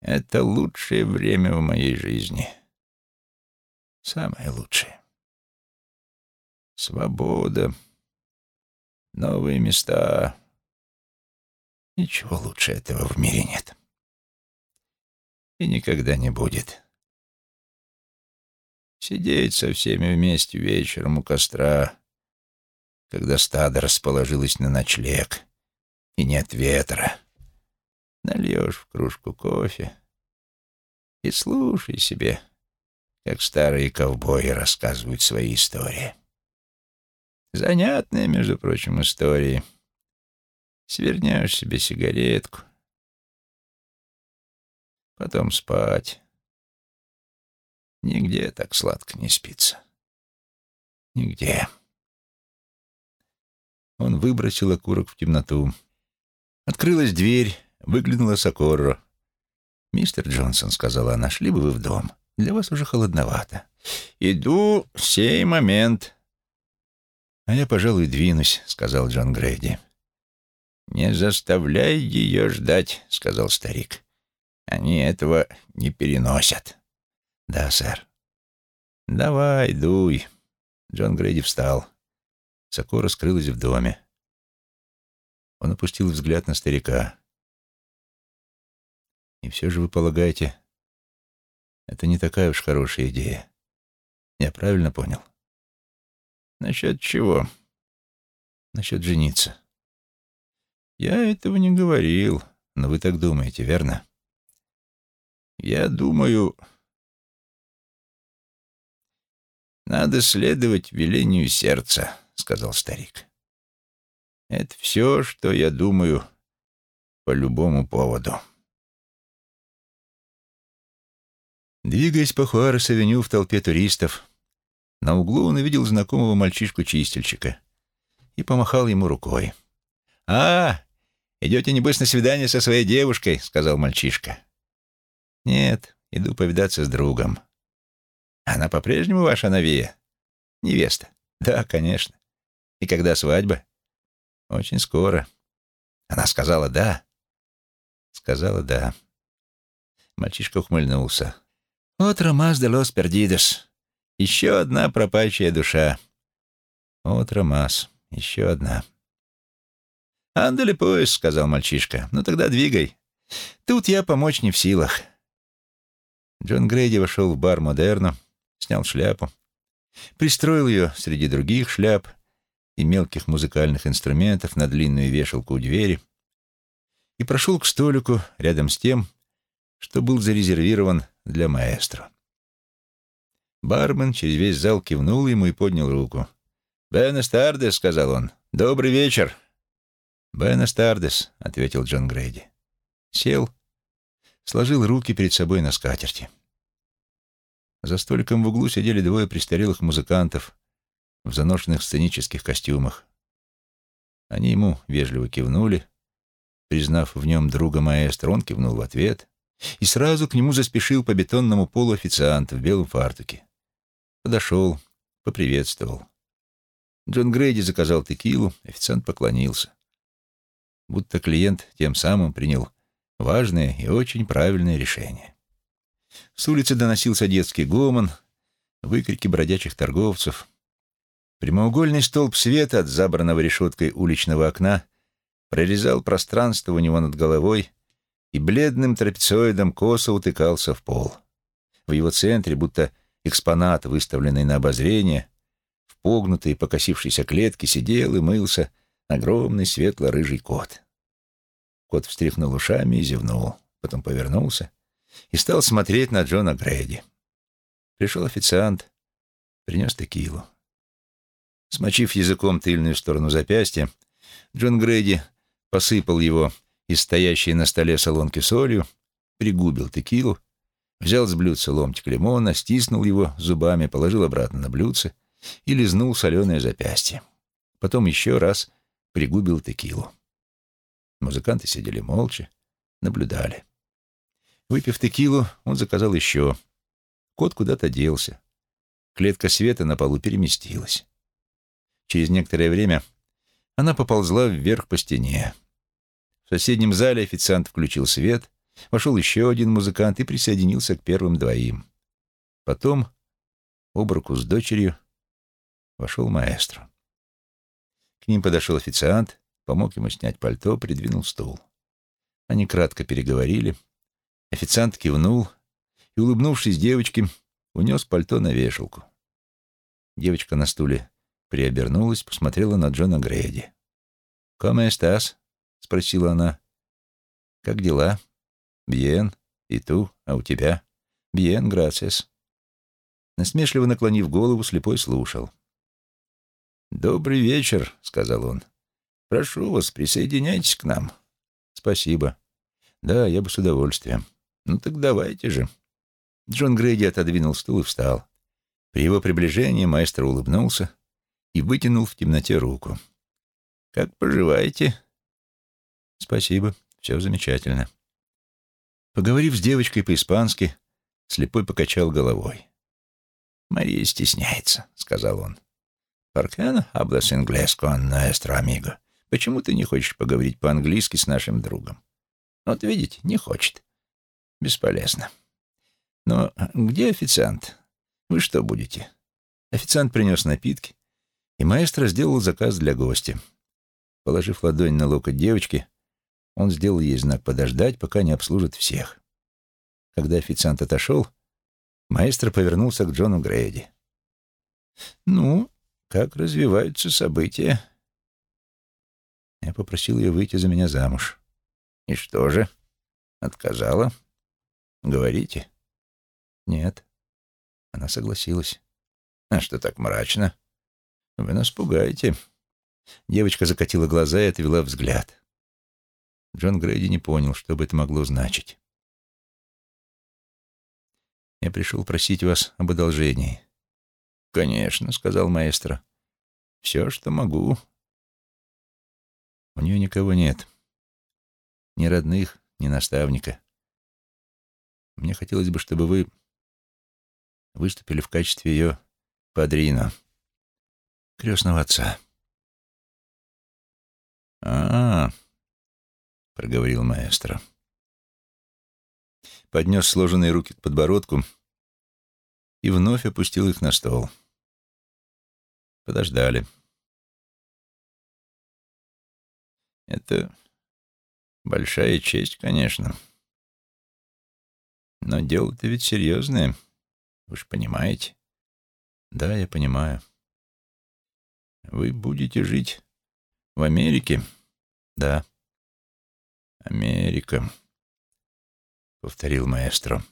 Speaker 2: Это лучшее время в моей жизни. Самое лучшее. Свобода, новые места. Ничего лучше этого в мире нет. И никогда не будет. Сидеть со всеми вместе вечером у костра, когда стадо расположилось на ночлег, и нет ветра. Нальешь в кружку кофе и слушай себе, как старые ковбои рассказывают свои истории. Занятные, между прочим, истории. Свернешь себе сигаретку, потом спать. Нигде так сладко не спится. Нигде. Он выбросил окурок в темноту. Открылась дверь, выглянула Сокорро. «Мистер Джонсон», — сказала она, — «шли бы вы в дом. Для вас уже холодновато». «Иду сей момент». «А я, пожалуй, двинусь», — сказал Джон Грейди. «Не заставляй ее ждать», — сказал старик. «Они этого не переносят». «Да, сэр». «Давай, дуй». Джон Грейди встал. Сокорро скрылась в доме. Он опустил взгляд на старика. «И все же вы полагаете, это не такая уж хорошая идея. Я правильно понял?» «Насчет чего?» «Насчет жениться». «Я этого не говорил, но вы так думаете, верно?» «Я думаю, надо следовать велению сердца», — сказал старик. «Это все, что я думаю по любому поводу». Двигаясь по Хуарес-авеню в толпе туристов, на углу он увидел знакомого мальчишку-чистильщика и помахал ему рукой. «А, идете, небось, на свидание со своей девушкой», — сказал мальчишка. «Нет, иду повидаться с другом». «Она по-прежнему ваша Навия? Невеста?» «Да, конечно». «И когда свадьба?» «Очень скоро». «Она сказала «да»?» «Сказала «да». Мальчишка ухмыльнулся. «Отро мас де лос пердидос». Еще одна пропащая душа. «Отро мас». Еще одна. «Андали пояс», — сказал мальчишка. «Ну тогда двигай. Тут я помочь не в силах». Джон Грейди вошел в бар «Модерно», снял шляпу, пристроил ее среди других шляп и мелких музыкальных инструментов на длинную вешалку у двери и прошел к столику рядом с тем, что был зарезервирован для маэстро. Бармен через весь зал кивнул ему и поднял руку. «Бенес тардес», — сказал он. «Добрый вечер». «Бенес тардес», — ответил Джон Грейди. Сел, сложил руки перед собой на скатерти. За столиком в углу сидели двое престарелых музыкантов в заношенных сценических костюмах. Они ему вежливо кивнули. Признав в нем друга маэстро, он кивнул в ответ, и сразу к нему заспешил по бетонному полу официант в белом фартуке. Подошел, поприветствовал. Джон Грейди заказал текилу, официант поклонился. Будто клиент тем самым принял важное и очень правильное решение. С улицы доносился детский гомон, выкрики бродячих торговцев. Прямоугольный столб света от забранного решеткой уличного окна прорезал пространство у него над головой и бледным трапециоидом косо утыкался в пол. В его центре, будто экспонат, выставленный на обозрение, в погнутой покосившейся клетке сидел и мылся огромный светло-рыжий кот. Кот встряхнул ушами и зевнул, потом повернулся и стал смотреть на Джона Грейди. Пришел официант, принес текилу. Смочив языком тыльную сторону запястья, Джон Грейди посыпал его из стоящей на столе солонки солью, пригубил текилу, взял с блюдца ломтик лимона, стиснул его зубами, положил обратно на блюдце и лизнул соленое запястье. Потом еще раз пригубил текилу. Музыканты сидели молча, наблюдали. Выпив текилу, он заказал еще. Кот куда-то делся. Клетка света на полу переместилась. Через некоторое время она поползла вверх по стене. В соседнем зале официант включил свет,
Speaker 1: Вошел еще один музыкант и присоединился к первым двоим. Потом, об руку с дочерью, вошел маэстро. К ним подошел официант, помог ему снять пальто, придвинул стул. Они кратко переговорили. Официант кивнул и, улыбнувшись девочке, унес пальто на вешалку. Девочка на стуле приобернулась, посмотрела на Джона Грейди. «Коме эстас?» — спросила она. «Как дела?» «Бьен. И ту. А у тебя?» «Бьен, грациас». Насмешливо наклонив голову, слепой слушал. «Добрый вечер», — сказал он. «Прошу вас, присоединяйтесь к нам». «Спасибо. Да, я бы с удовольствием». «Ну так давайте же». Джон Грейди отодвинул стул и встал. При его приближении маэстро улыбнулся и вытянул в темноте руку. «Как поживаете?» «Спасибо, все замечательно». Поговорив с девочкой по-испански, слепой покачал головой. «Мария стесняется», — сказал он. «Por qué no hablas inglés con nuestro amigo? Почему ты не хочешь поговорить по-английски с нашим другом?» «Вот видите, не хочет. Бесполезно. Но где официант? Вы что будете?» Официант принес напитки, и маэстро сделал заказ для гостя. Положив ладонь на локоть девочки, он сделал ей знак подождать, пока не обслужат всех. Когда официант отошел, маэстро повернулся к Джону Грейди. «Ну, как развиваются события?» Я попросил ее выйти за меня замуж. «И что же? Отказала? Говорите?» «Нет». Она согласилась. «А что так мрачно? Вы нас пугаете». Девочка закатила глаза и отвела взгляд. Джон Грейди не понял, что бы это могло значить. «Я пришел просить вас об одолжении». «Конечно», — сказал маэстро. «Все, что могу». У нее никого нет. Ни родных, ни наставника. Мне хотелось бы, чтобы вы выступили в качестве ее падрино, крестного отца. «А-а-а», — проговорил маэстро. Поднес сложенные руки к подбородку и вновь опустил их на стол. Подождали. «Это большая честь, конечно. Но дело-то ведь серьезное, вы же понимаете». «Да, я понимаю». «Вы будете жить в Америке?» «Да». «Америка», — повторил маэстро.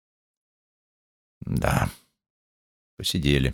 Speaker 1: «Да». Посидели.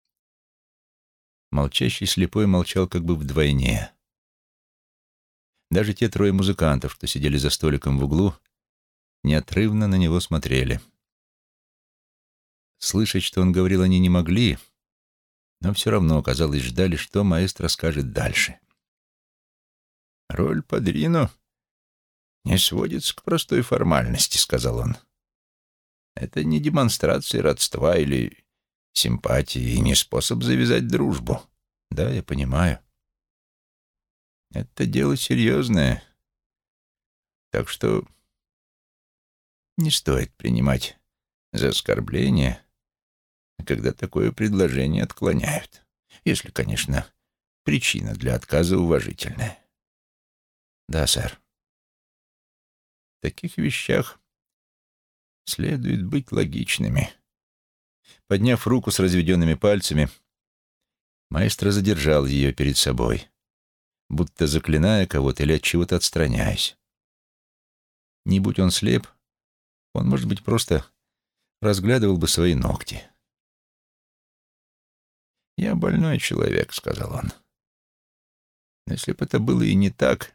Speaker 1: Молчащий слепой молчал как бы вдвойне. Даже те трое музыкантов, что сидели за столиком в углу, неотрывно на него смотрели. Слышать, что он говорил, они не могли, но все равно, казалось, ждали, что маэстро скажет дальше. «Роль падрино не сводится к простой формальности», — сказал он. «Это не демонстрация родства или симпатии и не способ завязать дружбу». «Да, я понимаю». «Это дело серьезное, так что не стоит принимать за оскорбление, когда такое предложение отклоняют, если, конечно, причина для отказа уважительная». «Да, сэр». «В таких вещах следует быть логичными». Подняв руку с разведенными пальцами, маэстро задержал ее перед собой, будто заклиная кого-то или от чего-то отстраняясь. Не будь он слеп, он, может быть, просто разглядывал бы свои ногти. «Я больной человек», — сказал он. «Но если бы это было и не так,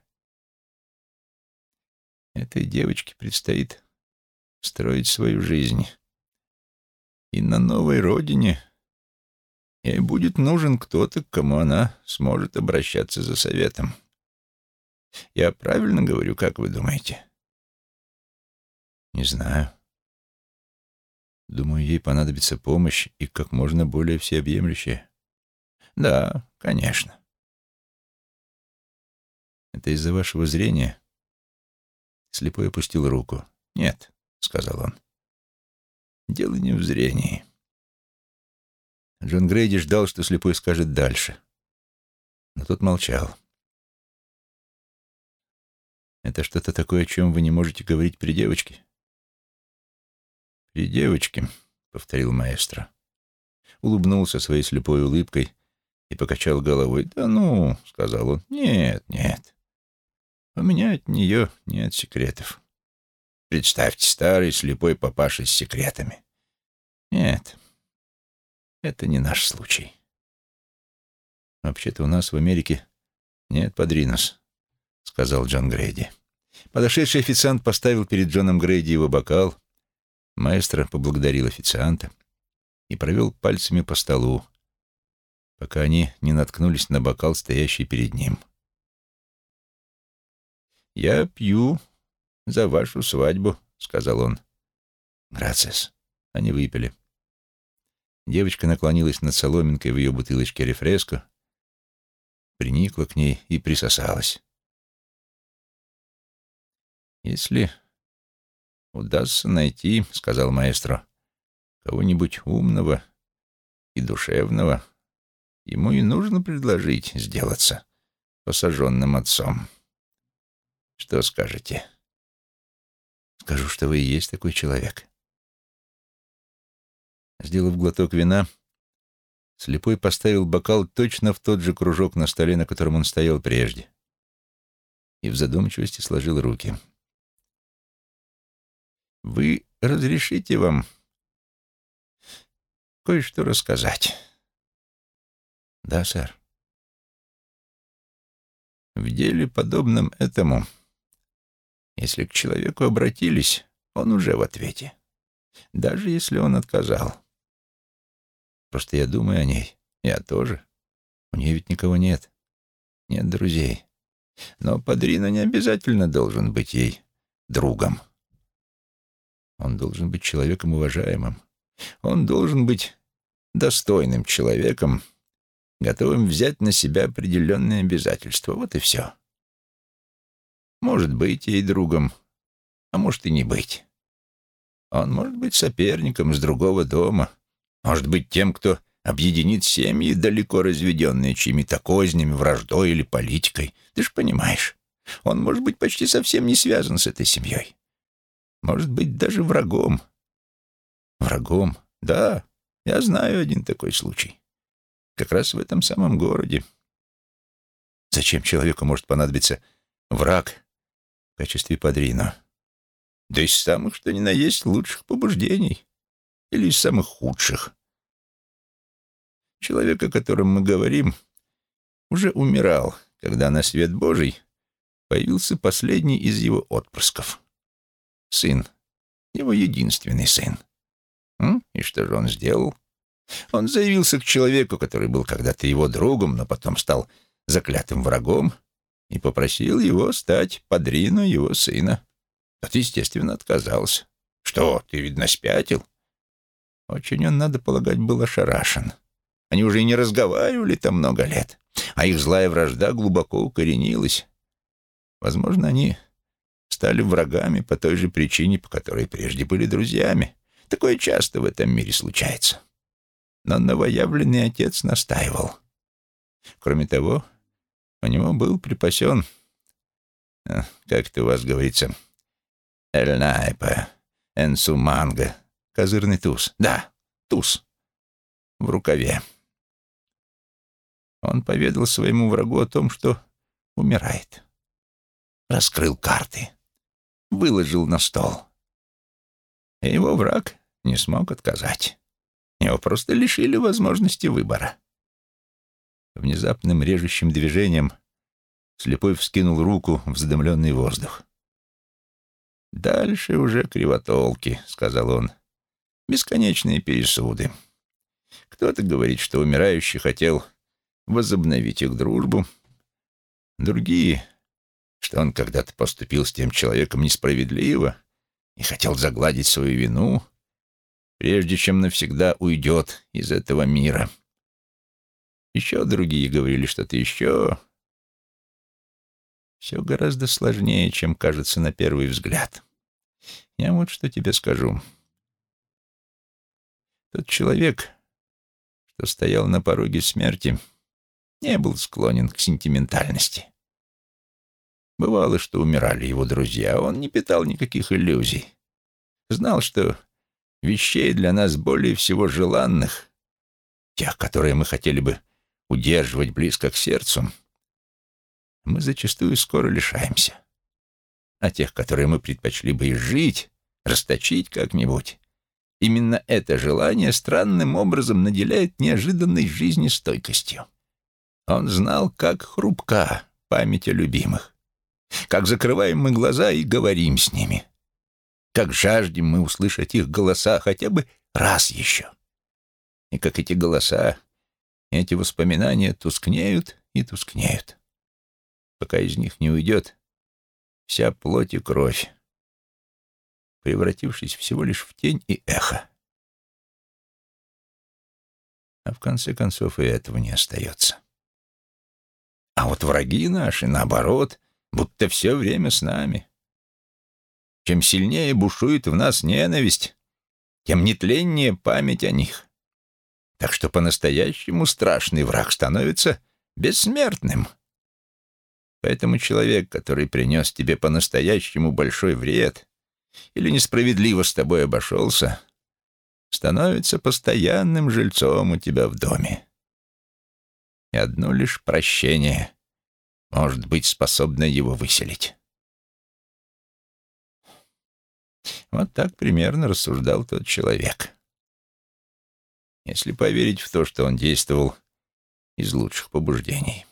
Speaker 1: этой девочке предстоит строить свою жизнь. И на новой родине ей будет нужен кто-то, к кому она сможет обращаться за советом. Я правильно говорю, как вы думаете?» «Не знаю. Думаю, ей понадобится помощь и как можно более всеобъемлющая». «Да, конечно». «Это из-за вашего зрения?» Слепой опустил руку.
Speaker 2: «Нет», — сказал он, — «дело не в зрении».
Speaker 1: Джон Грейди ждал, что слепой скажет дальше. Но тот молчал. «Это что-то такое, о чем вы не можете говорить при девочке?»
Speaker 2: «При девочке», — повторил маэстро.
Speaker 1: Улыбнулся своей слепой улыбкой и покачал головой.
Speaker 2: «Да ну», — сказал он, — «нет, нет. У меня от нее нет секретов. Представьте, старый слепой папаша с секретами. Нет, это не наш случай».
Speaker 1: «Вообще-то у нас в Америке нет падринос», — сказал Джон Грейди. Подошедший официант поставил перед Джоном Грейди его бокал. Маэстро поблагодарил официанта и провел пальцами по столу, пока они не наткнулись на бокал, стоящий перед ним.
Speaker 2: «Я пью за вашу свадьбу», — сказал он.
Speaker 1: «Грациас». Они выпили. Девочка наклонилась над соломинкой в ее бутылочке рефреско, приникла к ней и присосалась.
Speaker 2: «Если удастся найти, — сказал маэстро, — кого-нибудь умного и душевного, ему и нужно предложить сделаться посаженным отцом. Что скажете?»
Speaker 1: «Скажу, что вы и есть такой человек». Сделав глоток вина, слепой поставил бокал точно в тот же кружок на столе, на котором он стоял прежде, и в задумчивости сложил руки.
Speaker 2: «Вы разрешите вам кое-что рассказать?»
Speaker 1: «Да, сэр».
Speaker 2: «В деле, подобном этому, если к человеку обратились, он уже в ответе, даже если он отказал».
Speaker 1: «Просто я думаю о ней».
Speaker 2: «Я тоже.
Speaker 1: У нее ведь никого нет. Нет друзей.
Speaker 2: Но падрина не обязательно должен быть ей другом.
Speaker 1: Он должен быть человеком уважаемым.
Speaker 2: Он должен быть достойным человеком, готовым взять на себя определенные обязательства. Вот и все. Может быть ей другом, а может и не быть. Он может быть соперником с другого дома, может быть тем, кто объединит семьи, далеко разведенные чьими-то кознями, враждой или политикой. Ты ж понимаешь, он может быть почти совсем не связан с этой семьей. Может быть даже врагом.
Speaker 1: Врагом?
Speaker 2: Да, я знаю один такой случай. Как раз в этом самом городе.
Speaker 1: Зачем человеку может понадобиться враг в качестве падрина?
Speaker 2: Да из самых, что ни на есть, лучших побуждений. Или из самых худших. Человек, о котором мы говорим, уже умирал, когда на свет Божий появился последний из его отпрысков. Сын. Его единственный сын. И что же он сделал? Он заявился к человеку, который был когда-то его другом, но потом стал заклятым врагом, и попросил его стать падрино его сына. Тот, естественно, отказался. «Что, ты, видно, спятил?» Очень он, надо полагать, был ошарашен. Они уже и не разговаривали там много лет, а их злая вражда глубоко укоренилась. Возможно, они стали врагами по той же причине, по которой прежде были друзьями. Такое часто в этом мире случается. Но новоявленный отец настаивал. Кроме того, у него был припасен, как это у вас говорится, «эль найпа энсу манго», козырный туз. Да, туз. В рукаве. Он поведал своему врагу о том, что умирает. Раскрыл карты. Выложил на стол. И его враг не смог отказать. Его просто лишили возможности выбора.
Speaker 1: Внезапным режущим движением слепой вскинул руку в задымленный воздух.
Speaker 2: «Дальше уже кривотолки», — сказал он. «Бесконечные пересуды. Кто-то говорит, что умирающий хотел возобновить их дружбу. Другие, что он когда-то поступил с тем человеком несправедливо и хотел загладить свою вину, прежде чем навсегда уйдет из этого мира. Еще другие говорили что-то еще. Все гораздо сложнее, чем кажется на первый взгляд. Я вот что тебе скажу. Тот человек, что стоял на пороге смерти, не был склонен к сентиментальности. Бывало, что умирали его друзья, а он не питал никаких иллюзий. Знал, что вещей для нас более всего желанных, тех, которые мы хотели бы удерживать близко к сердцу, мы зачастую скоро лишаемся. А тех, которые мы предпочли бы изжить, расточить как-нибудь, именно это желание странным образом наделяет неожиданной жизнестойкостью. Он знал, как хрупка память о любимых, как закрываем мы глаза и говорим с ними, как жаждем мы услышать их голоса хотя бы раз еще, и как эти голоса, эти воспоминания тускнеют и тускнеют, пока из них не уйдет вся плоть и кровь, превратившись всего лишь в тень и эхо. А в конце концов и этого не остается. А вот враги наши, наоборот, будто все время с нами. Чем сильнее бушует в нас ненависть, тем нетленнее память о них. Так что по-настоящему страшный враг становится бессмертным. Поэтому человек, который принес тебе по-настоящему большой вред или несправедливо с тобой обошелся, становится постоянным жильцом у тебя в доме. И одно лишь прощение может быть способно его выселить. Вот так примерно рассуждал тот человек. Если поверить в то, что он действовал из лучших побуждений.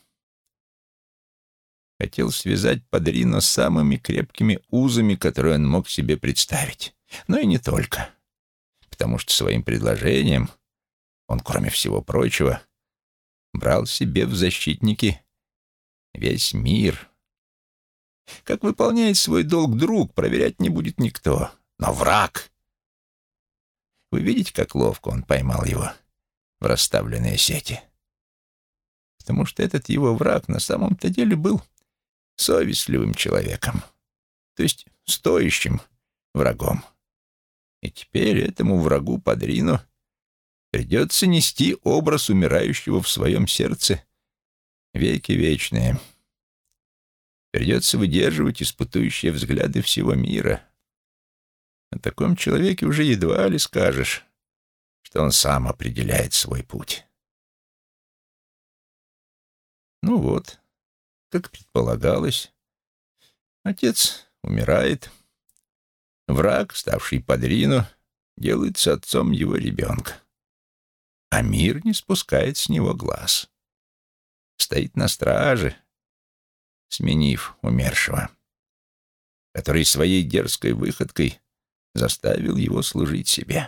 Speaker 2: Хотел связать Падрино самыми крепкими узами, которые он мог себе представить. Но и не только. Потому что своим предложением он, кроме всего прочего, брал себе в защитники весь мир. Как выполняет свой долг друг, проверять не будет никто. Но враг... Вы видите, как ловко он поймал его в расставленные сети? Потому что этот его враг на самом-то деле был совестливым человеком, то есть стоящим врагом. И теперь этому врагу Падрино придется нести образ умирающего в своем сердце веки вечные. Придется выдерживать испытующие взгляды всего мира. О таком человеке уже едва ли скажешь, что он сам определяет свой путь. Ну вот, как предполагалось, отец умирает, враг, ставший Падрино, делается отцом его ребенка. А мир не спускает с него глаз. Стоит на страже, сменив умершего, который своей дерзкой выходкой заставил его служить себе.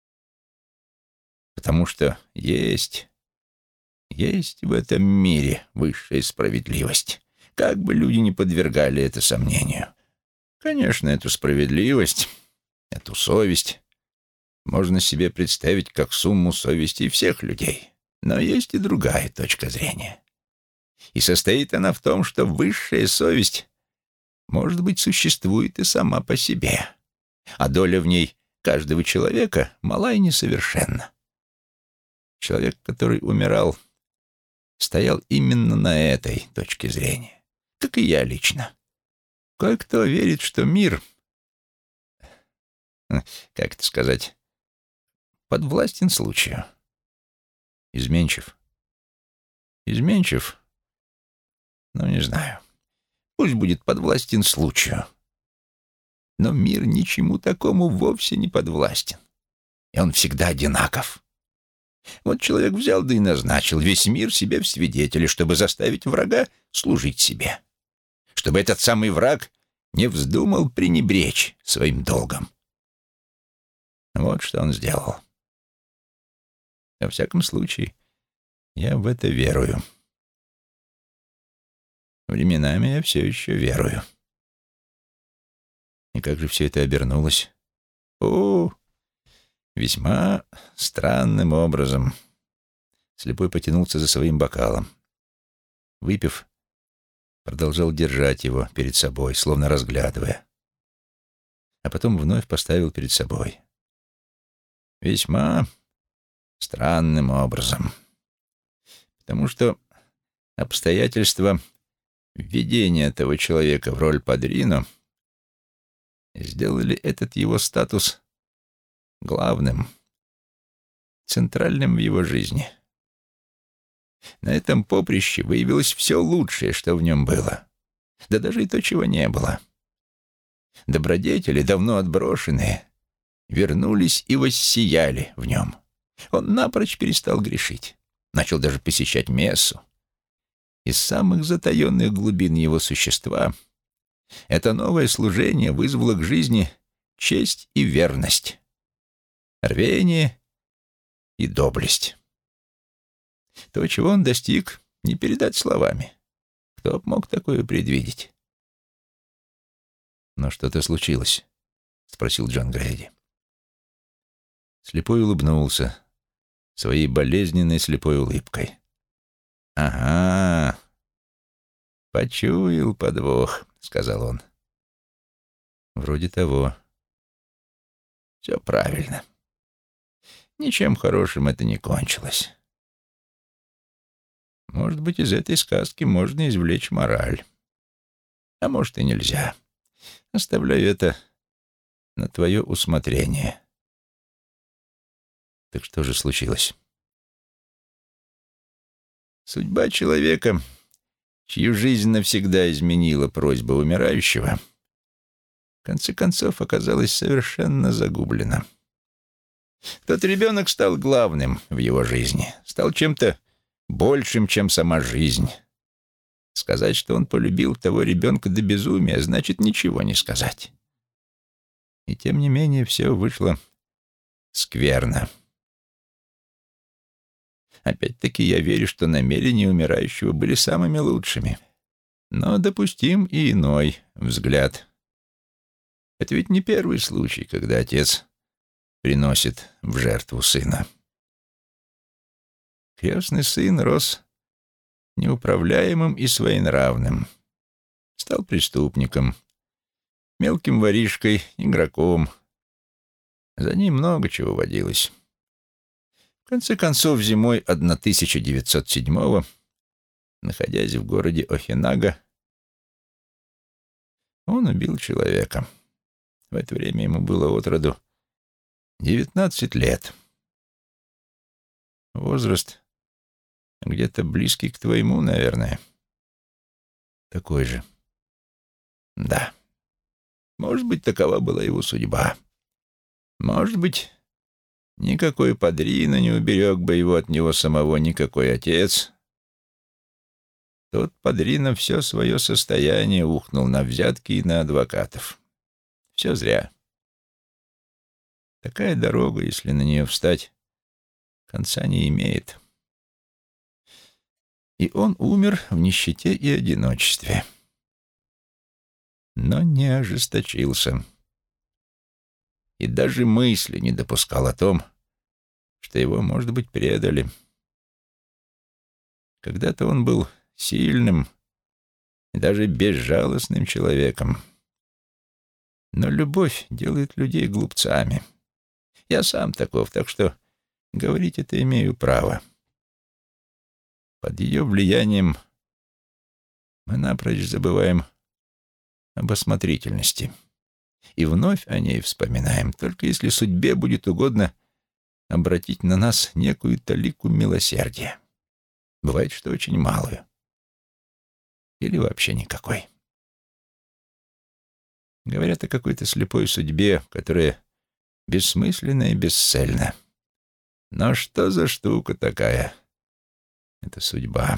Speaker 2: Потому что есть в этом мире высшая справедливость, как бы люди ни подвергали это сомнению. Конечно, эту справедливость, эту совесть можно себе представить как сумму совести всех людей. Но есть и другая точка зрения. И состоит она в том, что высшая совесть, может быть, существует и сама по себе, а доля в ней каждого человека мала и несовершенна. Человек, который умирал, стоял именно на этой точке зрения, как и я лично. Кое-кто верит, что мир, как это сказать, подвластен случаю. Изменчив. Изменчив? Ну, не знаю. Пусть будет подвластен случаю. Но мир ничему такому вовсе не подвластен. И он всегда одинаков. Вот человек взял да и назначил весь мир себе в свидетели, чтобы заставить врага служить себе. Чтобы этот самый враг не вздумал пренебречь своим долгом. Вот что он сделал. Во всяком случае, я в это верую. Временами я все еще верую. И как же все это обернулось? О, весьма странным образом. Слепой потянулся за своим бокалом. Выпив,
Speaker 1: продолжал держать его перед собой, словно разглядывая, а потом вновь поставил перед собой. Весьма странным образом, потому что обстоятельства введения этого человека в роль падрино сделали этот его статус главным, центральным в его жизни. На этом поприще выявилось все лучшее, что в нем было, да даже и то, чего не было. Добродетели, давно отброшенные, вернулись и воссияли в нем. Он напрочь перестал грешить, начал даже посещать мессу. Из самых затаенных глубин его существа это новое служение вызвало к жизни честь и верность, рвение и доблесть. То, чего он достиг, не передать словами. Кто б мог такое предвидеть? «Но что-то случилось?» — спросил Джон Грейди. Слепой улыбнулся своей болезненной слепой улыбкой. «Ага, почуял подвох», — сказал он. «Вроде того». «Все правильно. Ничем хорошим это не кончилось. Может быть, из этой сказки можно извлечь мораль. А может, и нельзя. Оставляю это на твое усмотрение». «Так что же случилось?» Судьба человека, чью жизнь навсегда изменила просьба умирающего, в конце концов оказалась совершенно загублена. Тот ребенок стал главным в его жизни, стал чем-то большим, чем сама жизнь. Сказать, что он полюбил того ребенка до безумия, значит ничего не сказать. И тем не менее все вышло скверно. Опять-таки я верю, что намерения умирающего были самыми лучшими. Но допустим и иной взгляд. Это ведь не первый случай, когда отец приносит в жертву сына. Крестный сын рос неуправляемым и своенравным. Стал преступником, мелким воришкой, игроком. За ним много чего водилось. В конце концов, зимой 1907-го, находясь в городе Охинага, он убил человека. В это время ему было от роду 19 лет. Возраст где-то близкий к твоему, наверное. Такой же. Да. Может быть, такова была его судьба. Может быть, никакой падрина не уберег бы его от него самого, никакой отец. Тот падрина все свое состояние ухнул на взятки и на адвокатов. Все зря. Такая дорога, если на нее встать, конца не имеет. И он умер в нищете и одиночестве. Но не ожесточился. И даже мысли не допускал о том, что его, может быть, предали. Когда-то он был сильным и даже безжалостным человеком. Но любовь делает людей глупцами. Я сам таков, так что говорить это имею право. Под ее влиянием мы напрочь забываем об осмотрительности. И вновь о ней вспоминаем, только если судьбе будет угодно обратить на нас некую талику милосердия. Бывает, что очень малую. Или вообще никакой. Говорят о какой-то слепой судьбе, которая бессмысленна и бесцельна. Но что за штука такая? Это судьба.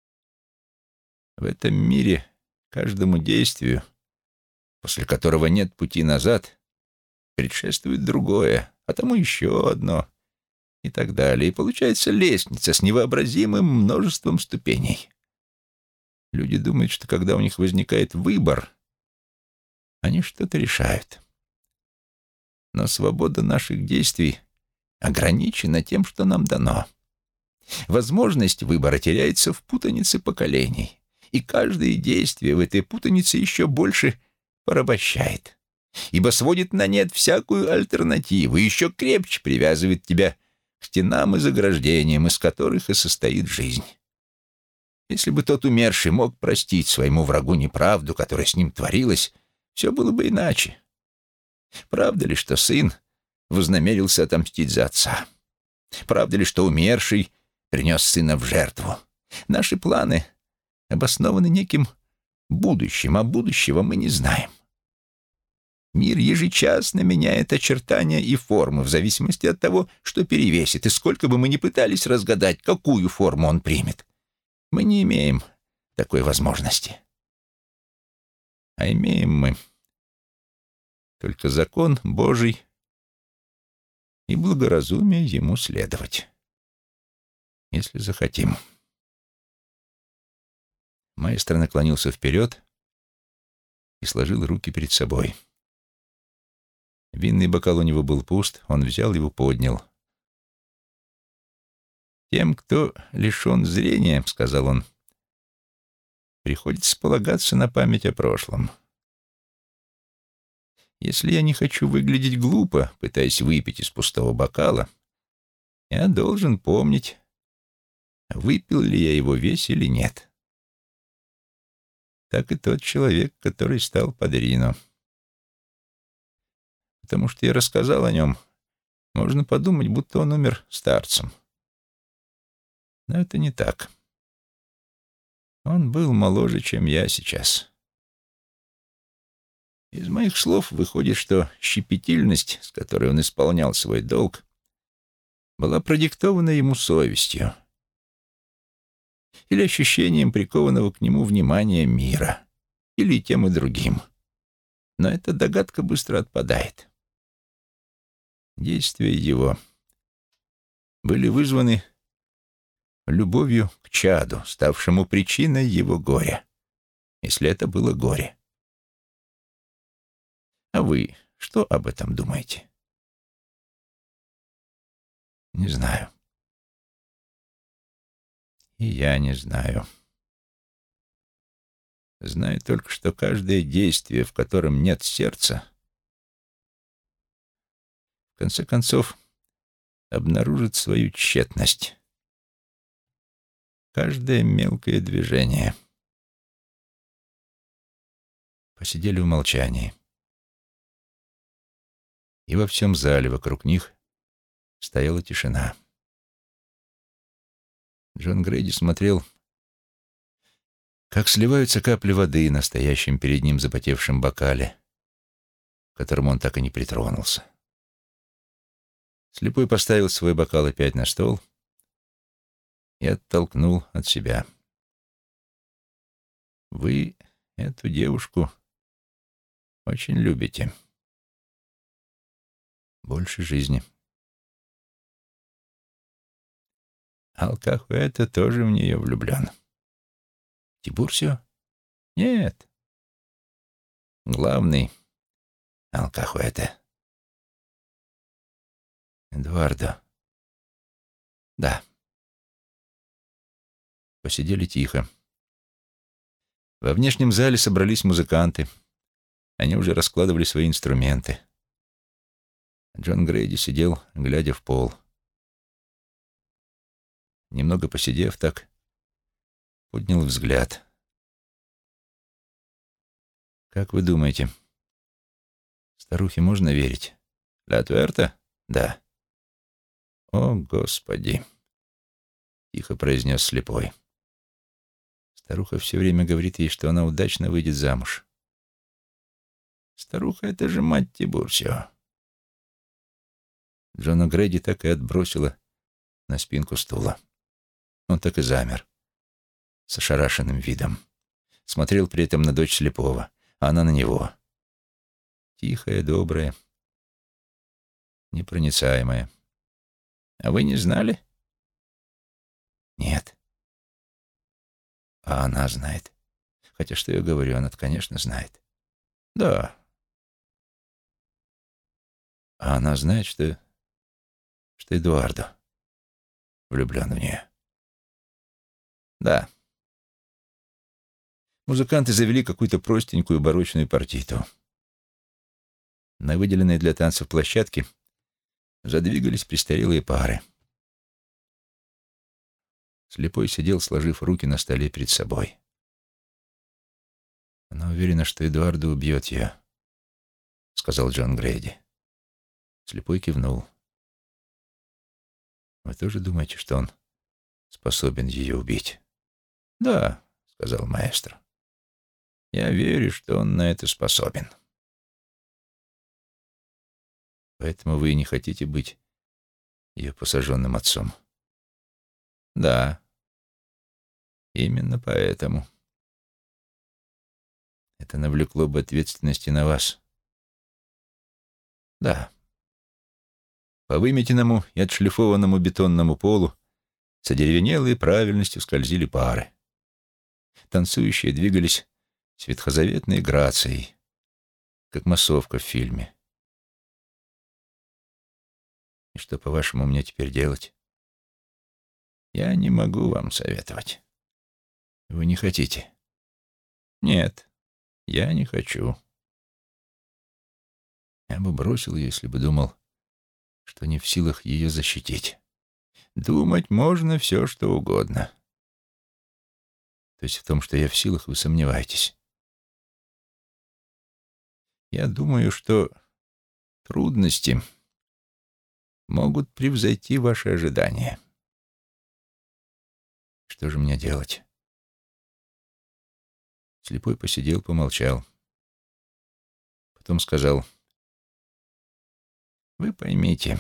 Speaker 1: В этом мире каждому действию, после которого нет пути назад, предшествует другое, а тому еще одно, и так далее. И получается лестница с невообразимым множеством ступеней. Люди думают, что когда у них возникает выбор, они что-то решают. Но свобода наших действий ограничена тем, что нам дано. Возможность выбора теряется в путанице поколений.
Speaker 2: и каждое действие в этой путанице еще больше порабощает, ибо сводит на нет всякую альтернативу и еще крепче привязывает тебя к стенам и заграждениям, из которых и состоит жизнь. Если бы тот умерший мог простить своему врагу неправду, которая с ним творилась, все было бы иначе. Правда ли, что сын вознамерился отомстить за отца? Правда ли, что умерший принес сына в жертву? Наши планы обоснованы неким будущим, а будущего мы не знаем. Мир ежечасно меняет очертания и формы в зависимости от того, что перевесит, и сколько бы мы ни пытались разгадать, какую форму он примет. Мы не имеем такой возможности. А имеем мы только закон Божий и благоразумие ему следовать, если захотим. Маэстро наклонился вперед и сложил руки перед собой. Винный бокал у него был пуст, он взял его, поднял. «Тем, кто лишен зрения, — сказал он, — приходится полагаться на память о прошлом. Если я не хочу выглядеть глупо, пытаясь выпить из пустого бокала, я должен помнить, выпил ли я его весь или нет. Так и тот человек, который стал падрино. Потому что я рассказал о нем, можно подумать, будто он умер старцем. Но это не так. Он был моложе, чем я сейчас. Из моих слов выходит, что щепетильность, с которой он исполнял свой долг, была продиктована ему совестью или ощущением прикованного к нему внимания мира, или и тем, и другим. Но эта догадка быстро отпадает. Действия его были вызваны любовью к чаду, ставшему причиной его горя, если это было горе. А вы что об этом думаете? Не знаю. И я не знаю. Знаю только, что каждое действие, в котором нет сердца, в конце концов обнаружит свою тщетность. Каждое мелкое движение. Посидели в молчании. И во всем зале вокруг них стояла тишина. Джон Грейди смотрел, как сливаются капли воды на стоящем перед ним запотевшем бокале, к которому он так и не притронулся. Слепой поставил свой бокал опять на стол и оттолкнул от себя. «Вы эту девушку очень любите. Больше жизни. Алкахуэта тоже в нее влюблен. Тибурсио? Нет. Главный Алкахуэта. Эдуардо. Да». Посидели тихо. Во внешнем зале собрались музыканты. Они уже раскладывали свои инструменты. Джон Грейди сидел, глядя в пол. Немного посидев так, поднял взгляд. «Как вы думаете, старухе можно верить?» «Ля Туэрта?» «Да». «О, Господи!» — тихо произнес слепой. Старуха все время говорит ей, что она удачно выйдет замуж. Старуха — это же мать Тибурсио. Джона Грейди так и отбросила на спинку стула. Он так и замер, с ошарашенным видом. Смотрел при этом на дочь слепого, а она на него. Тихая, добрая, непроницаемая. «А вы не знали?» «Нет». А она знает. Хотя что я говорю, она-то, конечно, знает. Да. А она знает, что Эдуардо влюблен в нее. Да.
Speaker 1: Музыканты завели какую-то простенькую барочную партиту. На выделенной для танцев площадке задвигались престарелые пары. Слепой сидел, сложив руки на столе перед собой. «Она уверена, что Эдуардо убьет ее», — сказал Джон Грейди. Слепой кивнул. «Вы тоже думаете, что он способен ее убить?» «Да», — сказал маэстро. «Я верю, что он на это способен». «Поэтому вы и не хотите быть ее посаженным отцом?» «Да, именно поэтому». «Это навлекло бы ответственности на вас?» «Да». По выметенному и отшлифованному бетонному полу с одеревенелой правильностью скользили пары. Танцующие двигались с ветхозаветной грацией, как массовка в фильме. «И что, по-вашему, мне теперь делать?» «Я не могу вам советовать». «Вы не хотите?» «Нет, я не хочу». Я бы бросил ее, если бы думал, что не в силах ее защитить. Думать можно все, что угодно. То есть в том, что я в силах, вы сомневаетесь? Я думаю, что трудности могут превзойти ваши ожидания. Что же мне делать? Слепой посидел, помолчал. Потом сказал: «Вы поймите,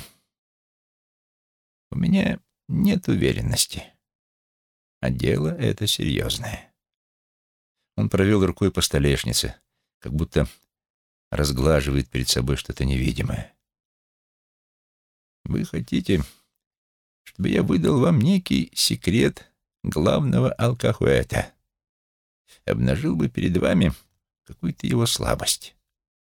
Speaker 1: у меня нет уверенности, а дело это серьезное». Он провел рукой по столешнице, как будто разглаживает перед собой что-то невидимое. «Вы хотите, чтобы я выдал вам некий секрет главного Алкахуэта, обнажил бы перед вами какую-то его слабость.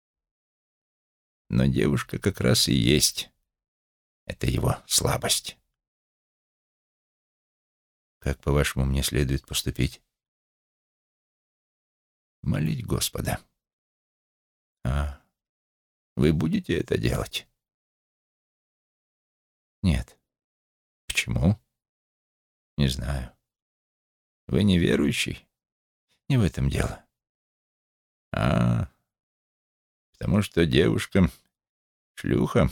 Speaker 1: Но девушка как раз и есть это его слабость». «Как, по-вашему, мне следует поступить?» «Молить Господа». «А вы будете это делать?» «Нет». «Почему?» «Не знаю». «Вы неверующий?» «Не в этом дело». «А, потому что девушка шлюха?»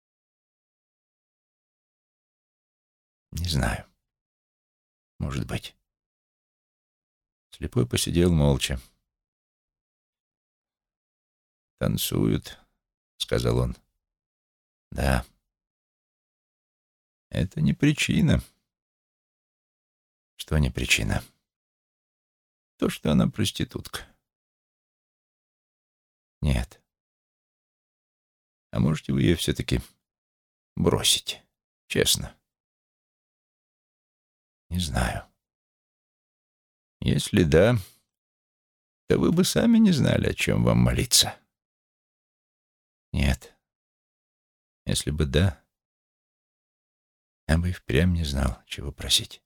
Speaker 1: «Не знаю. Может быть». Слепой посидел молча. «Танцуют», — сказал он. «Да». «Это не причина». «Что не причина?» «То, что она проститутка». «Нет». «А можете вы ее все-таки бросить? Честно?» «Не знаю». «Если да, то вы бы сами не знали, о чем вам молиться». «Нет. Если бы да, я бы и впрямь не знал, чего просить».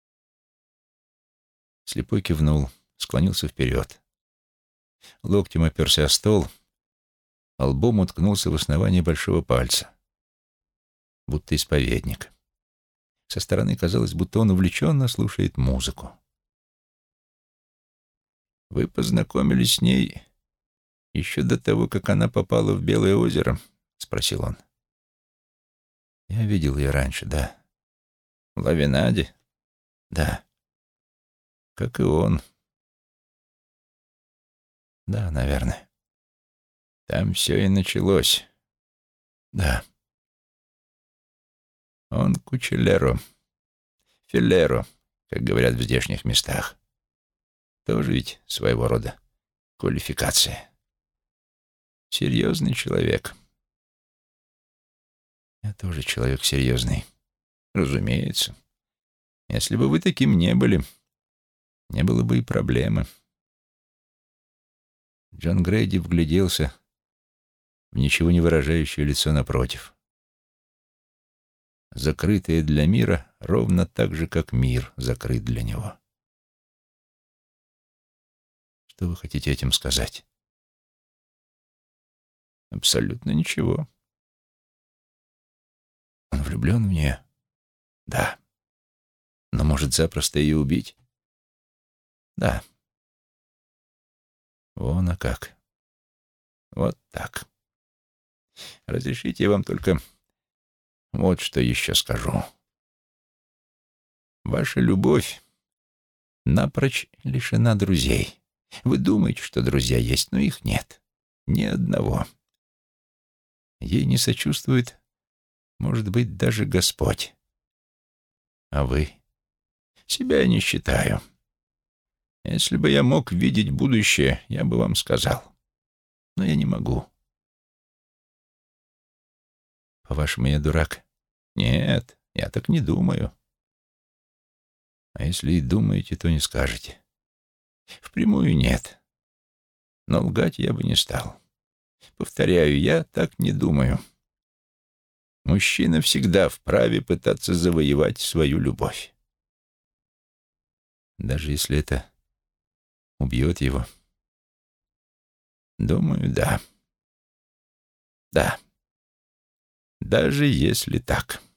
Speaker 1: Слепой кивнул, склонился вперед. Локтем оперся о стол, а лбом уткнулся в основание большого пальца, будто исповедник. Со стороны казалось, будто он увлеченно слушает музыку. «Вы познакомились с ней еще до того, как она попала в Белое озеро?» — спросил он. «Я видел ее раньше, да». «В Лавенаде?» «Да». «Как и он?» «Да, наверное». «Там все и началось?» «Да». «Он кучелеро, филеро, как говорят в здешних местах. Тоже ведь своего рода квалификация. Серьезный человек». «Я тоже человек серьезный». «Разумеется. Если бы вы таким не были, не было бы и проблемы». Джон Грейди вгляделся в ничего не выражающее лицо напротив. Закрытое для мира ровно так же, как мир закрыт для него. Что вы хотите этим сказать?
Speaker 2: Абсолютно ничего.
Speaker 1: Он влюблен в нее? Да. Но может запросто ее убить? Да. Вон, а как.
Speaker 2: Вот так. Разрешите, я вам только вот что еще скажу. Ваша любовь напрочь лишена друзей. Вы думаете, что друзья есть, но их нет. Ни одного. Ей не сочувствует, может быть, даже Господь. А вы? Себя я не считаю. Если бы я мог видеть будущее, я бы вам сказал. Но я не могу.
Speaker 1: По-вашему, я дурак?
Speaker 2: Нет, я так не думаю.
Speaker 1: А если и думаете, то не скажете.
Speaker 2: Впрямую нет. Но лгать я бы не стал. Повторяю, я так не думаю. Мужчина всегда вправе пытаться завоевать свою любовь.
Speaker 1: Даже если это убьет его?
Speaker 2: Думаю, да. Да. Даже если так.